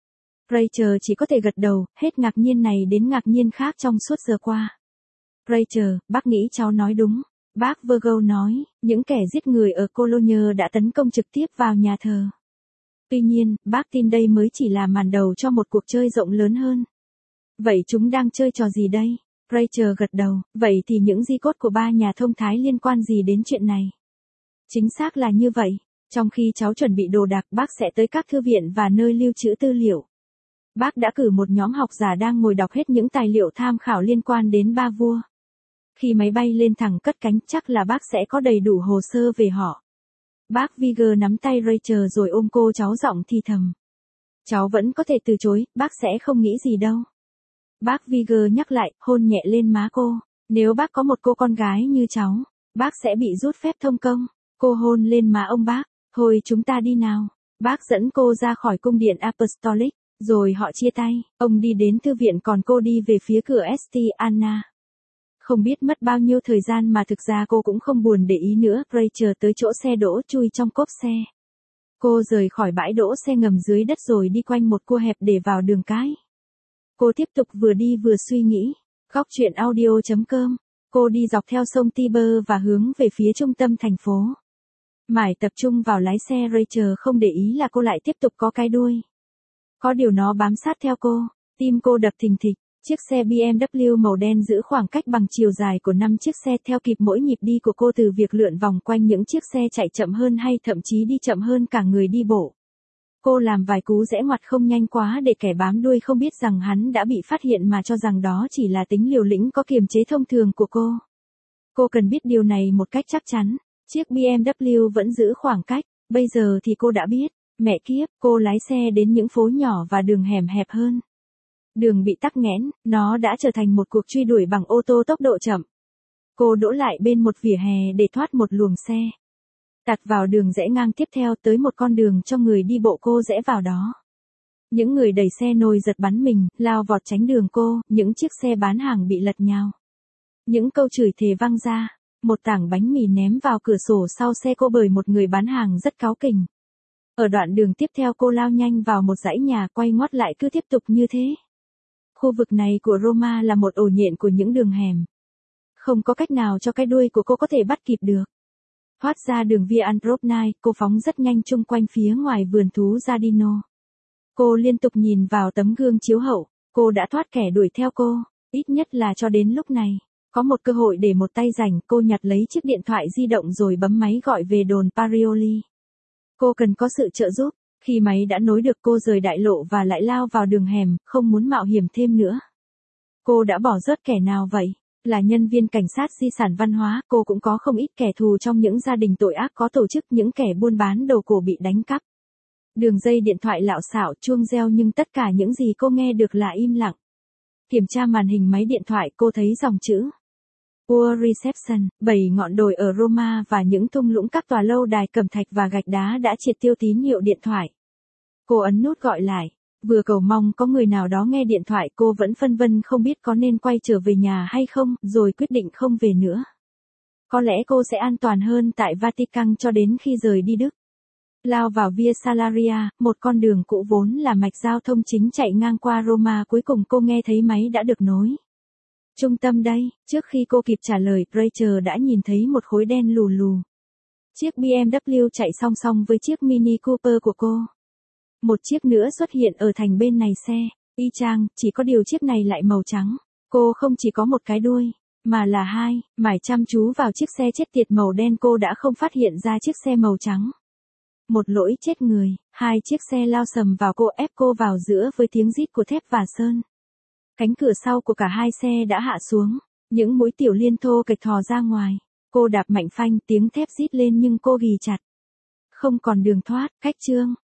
Rachel chỉ có thể gật đầu, hết ngạc nhiên này đến ngạc nhiên khác trong suốt giờ qua. Rachel, bác nghĩ cháu nói đúng. Bác Virgo nói, những kẻ giết người ở Cologne đã tấn công trực tiếp vào nhà thờ. Tuy nhiên, bác tin đây mới chỉ là màn đầu cho một cuộc chơi rộng lớn hơn. Vậy chúng đang chơi trò gì đây? Rachel gật đầu, vậy thì những di cốt của ba nhà thông thái liên quan gì đến chuyện này? Chính xác là như vậy. Trong khi cháu chuẩn bị đồ đạc, bác sẽ tới các thư viện và nơi lưu trữ tư liệu. Bác đã cử một nhóm học giả đang ngồi đọc hết những tài liệu tham khảo liên quan đến ba vua. Khi máy bay lên thẳng cất cánh, chắc là bác sẽ có đầy đủ hồ sơ về họ. Bác Viger nắm tay Rachel rồi ôm cô, cháu giọng thì thầm. Cháu vẫn có thể từ chối, bác sẽ không nghĩ gì đâu. Bác Viger nhắc lại, hôn nhẹ lên má cô. Nếu bác có một cô con gái như cháu, bác sẽ bị rút phép thông công. Cô hôn lên má ông bác. Thôi chúng ta đi nào. Bác dẫn cô ra khỏi cung điện Apostolic, rồi họ chia tay. Ông đi đến thư viện còn cô đi về phía cửa St. Anna. Không biết mất bao nhiêu thời gian mà thực ra cô cũng không buồn để ý nữa. Rachel tới chỗ xe đỗ, chui trong cốp xe. Cô rời khỏi bãi đỗ xe ngầm dưới đất rồi đi quanh một cua hẹp để vào đường cái. Cô tiếp tục vừa đi vừa suy nghĩ. Góc chuyện audio chấm com. Cô đi dọc theo sông Tiber và hướng về phía trung tâm thành phố. Mải tập trung vào lái xe, Rachel không để ý là cô lại tiếp tục có cái đuôi. Có điều nó bám sát theo cô. Tim cô đập thình thịch. Chiếc xe bê em vê màu đen giữ khoảng cách bằng chiều dài của năm chiếc xe theo kịp mỗi nhịp đi của cô, từ việc lượn vòng quanh những chiếc xe chạy chậm hơn hay thậm chí đi chậm hơn cả người đi bộ. Cô làm vài cú rẽ ngoặt không nhanh quá để kẻ bám đuôi không biết rằng hắn đã bị phát hiện mà cho rằng đó chỉ là tính liều lĩnh có kiềm chế thông thường của cô. Cô cần biết điều này một cách chắc chắn. Chiếc bê em vê vẫn giữ khoảng cách. Bây giờ thì cô đã biết. Mẹ kiếp, cô lái xe đến những phố nhỏ và đường hẻm hẹp hơn. Đường bị tắc nghẽn, nó đã trở thành một cuộc truy đuổi bằng ô tô tốc độ chậm. Cô đỗ lại bên một vỉa hè để thoát một luồng xe. Tạt vào đường rẽ ngang tiếp theo tới một con đường cho người đi bộ, cô rẽ vào đó. Những người đẩy xe nôi giật bắn mình, lao vọt tránh đường cô, những chiếc xe bán hàng bị lật nhào. Những câu chửi thề vang ra, một tảng bánh mì ném vào cửa sổ sau xe cô bởi một người bán hàng rất cáu kỉnh. Ở đoạn đường tiếp theo cô lao nhanh vào một dãy nhà, quay ngoắt lại cứ tiếp tục như thế. Khu vực này của Roma là một ổ nhện của những đường hẻm. Không có cách nào cho cái đuôi của cô có thể bắt kịp được. Thoát ra đường Via Andropnai, cô phóng rất nhanh chung quanh phía ngoài vườn thú Giardino. Cô liên tục nhìn vào tấm gương chiếu hậu, cô đã thoát kẻ đuổi theo cô, ít nhất là cho đến lúc này. Có một cơ hội để một tay rảnh, cô nhặt lấy chiếc điện thoại di động rồi bấm máy gọi về đồn Parioli. Cô cần có sự trợ giúp. Khi máy đã nối được, cô rời đại lộ và lại lao vào đường hẻm, không muốn mạo hiểm thêm nữa. Cô đã bỏ rớt kẻ nào vậy? Là nhân viên cảnh sát di sản văn hóa, cô cũng có không ít kẻ thù trong những gia đình tội ác có tổ chức, những kẻ buôn bán đồ cổ bị đánh cắp. Đường dây điện thoại lạo xạo, chuông reo, nhưng tất cả những gì cô nghe được là im lặng. Kiểm tra màn hình máy điện thoại, cô thấy dòng chữ Poor reception, bảy ngọn đồi ở Roma và những thung lũng các tòa lâu đài cẩm thạch và gạch đá đã triệt tiêu tín hiệu điện thoại. Cô ấn nút gọi lại, vừa cầu mong có người nào đó nghe điện thoại, cô vẫn phân vân không biết có nên quay trở về nhà hay không, rồi quyết định không về nữa. Có lẽ cô sẽ an toàn hơn tại Vatican cho đến khi rời đi Đức. Lao vào Via Salaria, một con đường cũ vốn là mạch giao thông chính chạy ngang qua Roma, cuối cùng cô nghe thấy máy đã được nối. Trung tâm đây, trước khi cô kịp trả lời, Rachel đã nhìn thấy một khối đen lù lù. Chiếc bê em vê chạy song song với chiếc Mini Cooper của cô. Một chiếc nữa xuất hiện ở thành bên này xe, y chang, chỉ có điều chiếc này lại màu trắng. Cô không chỉ có một cái đuôi, mà là hai, mải chăm chú vào chiếc xe chết tiệt màu đen, cô đã không phát hiện ra chiếc xe màu trắng. Một lỗi chết người, hai chiếc xe lao sầm vào cô, ép cô vào giữa với tiếng rít của thép và sơn. Cánh cửa sau của cả hai xe đã hạ xuống, những mũi tiểu liên thô kịch thò ra ngoài. Cô đạp mạnh phanh, tiếng thép rít lên nhưng cô ghì chặt. Không còn đường thoát, cách chương.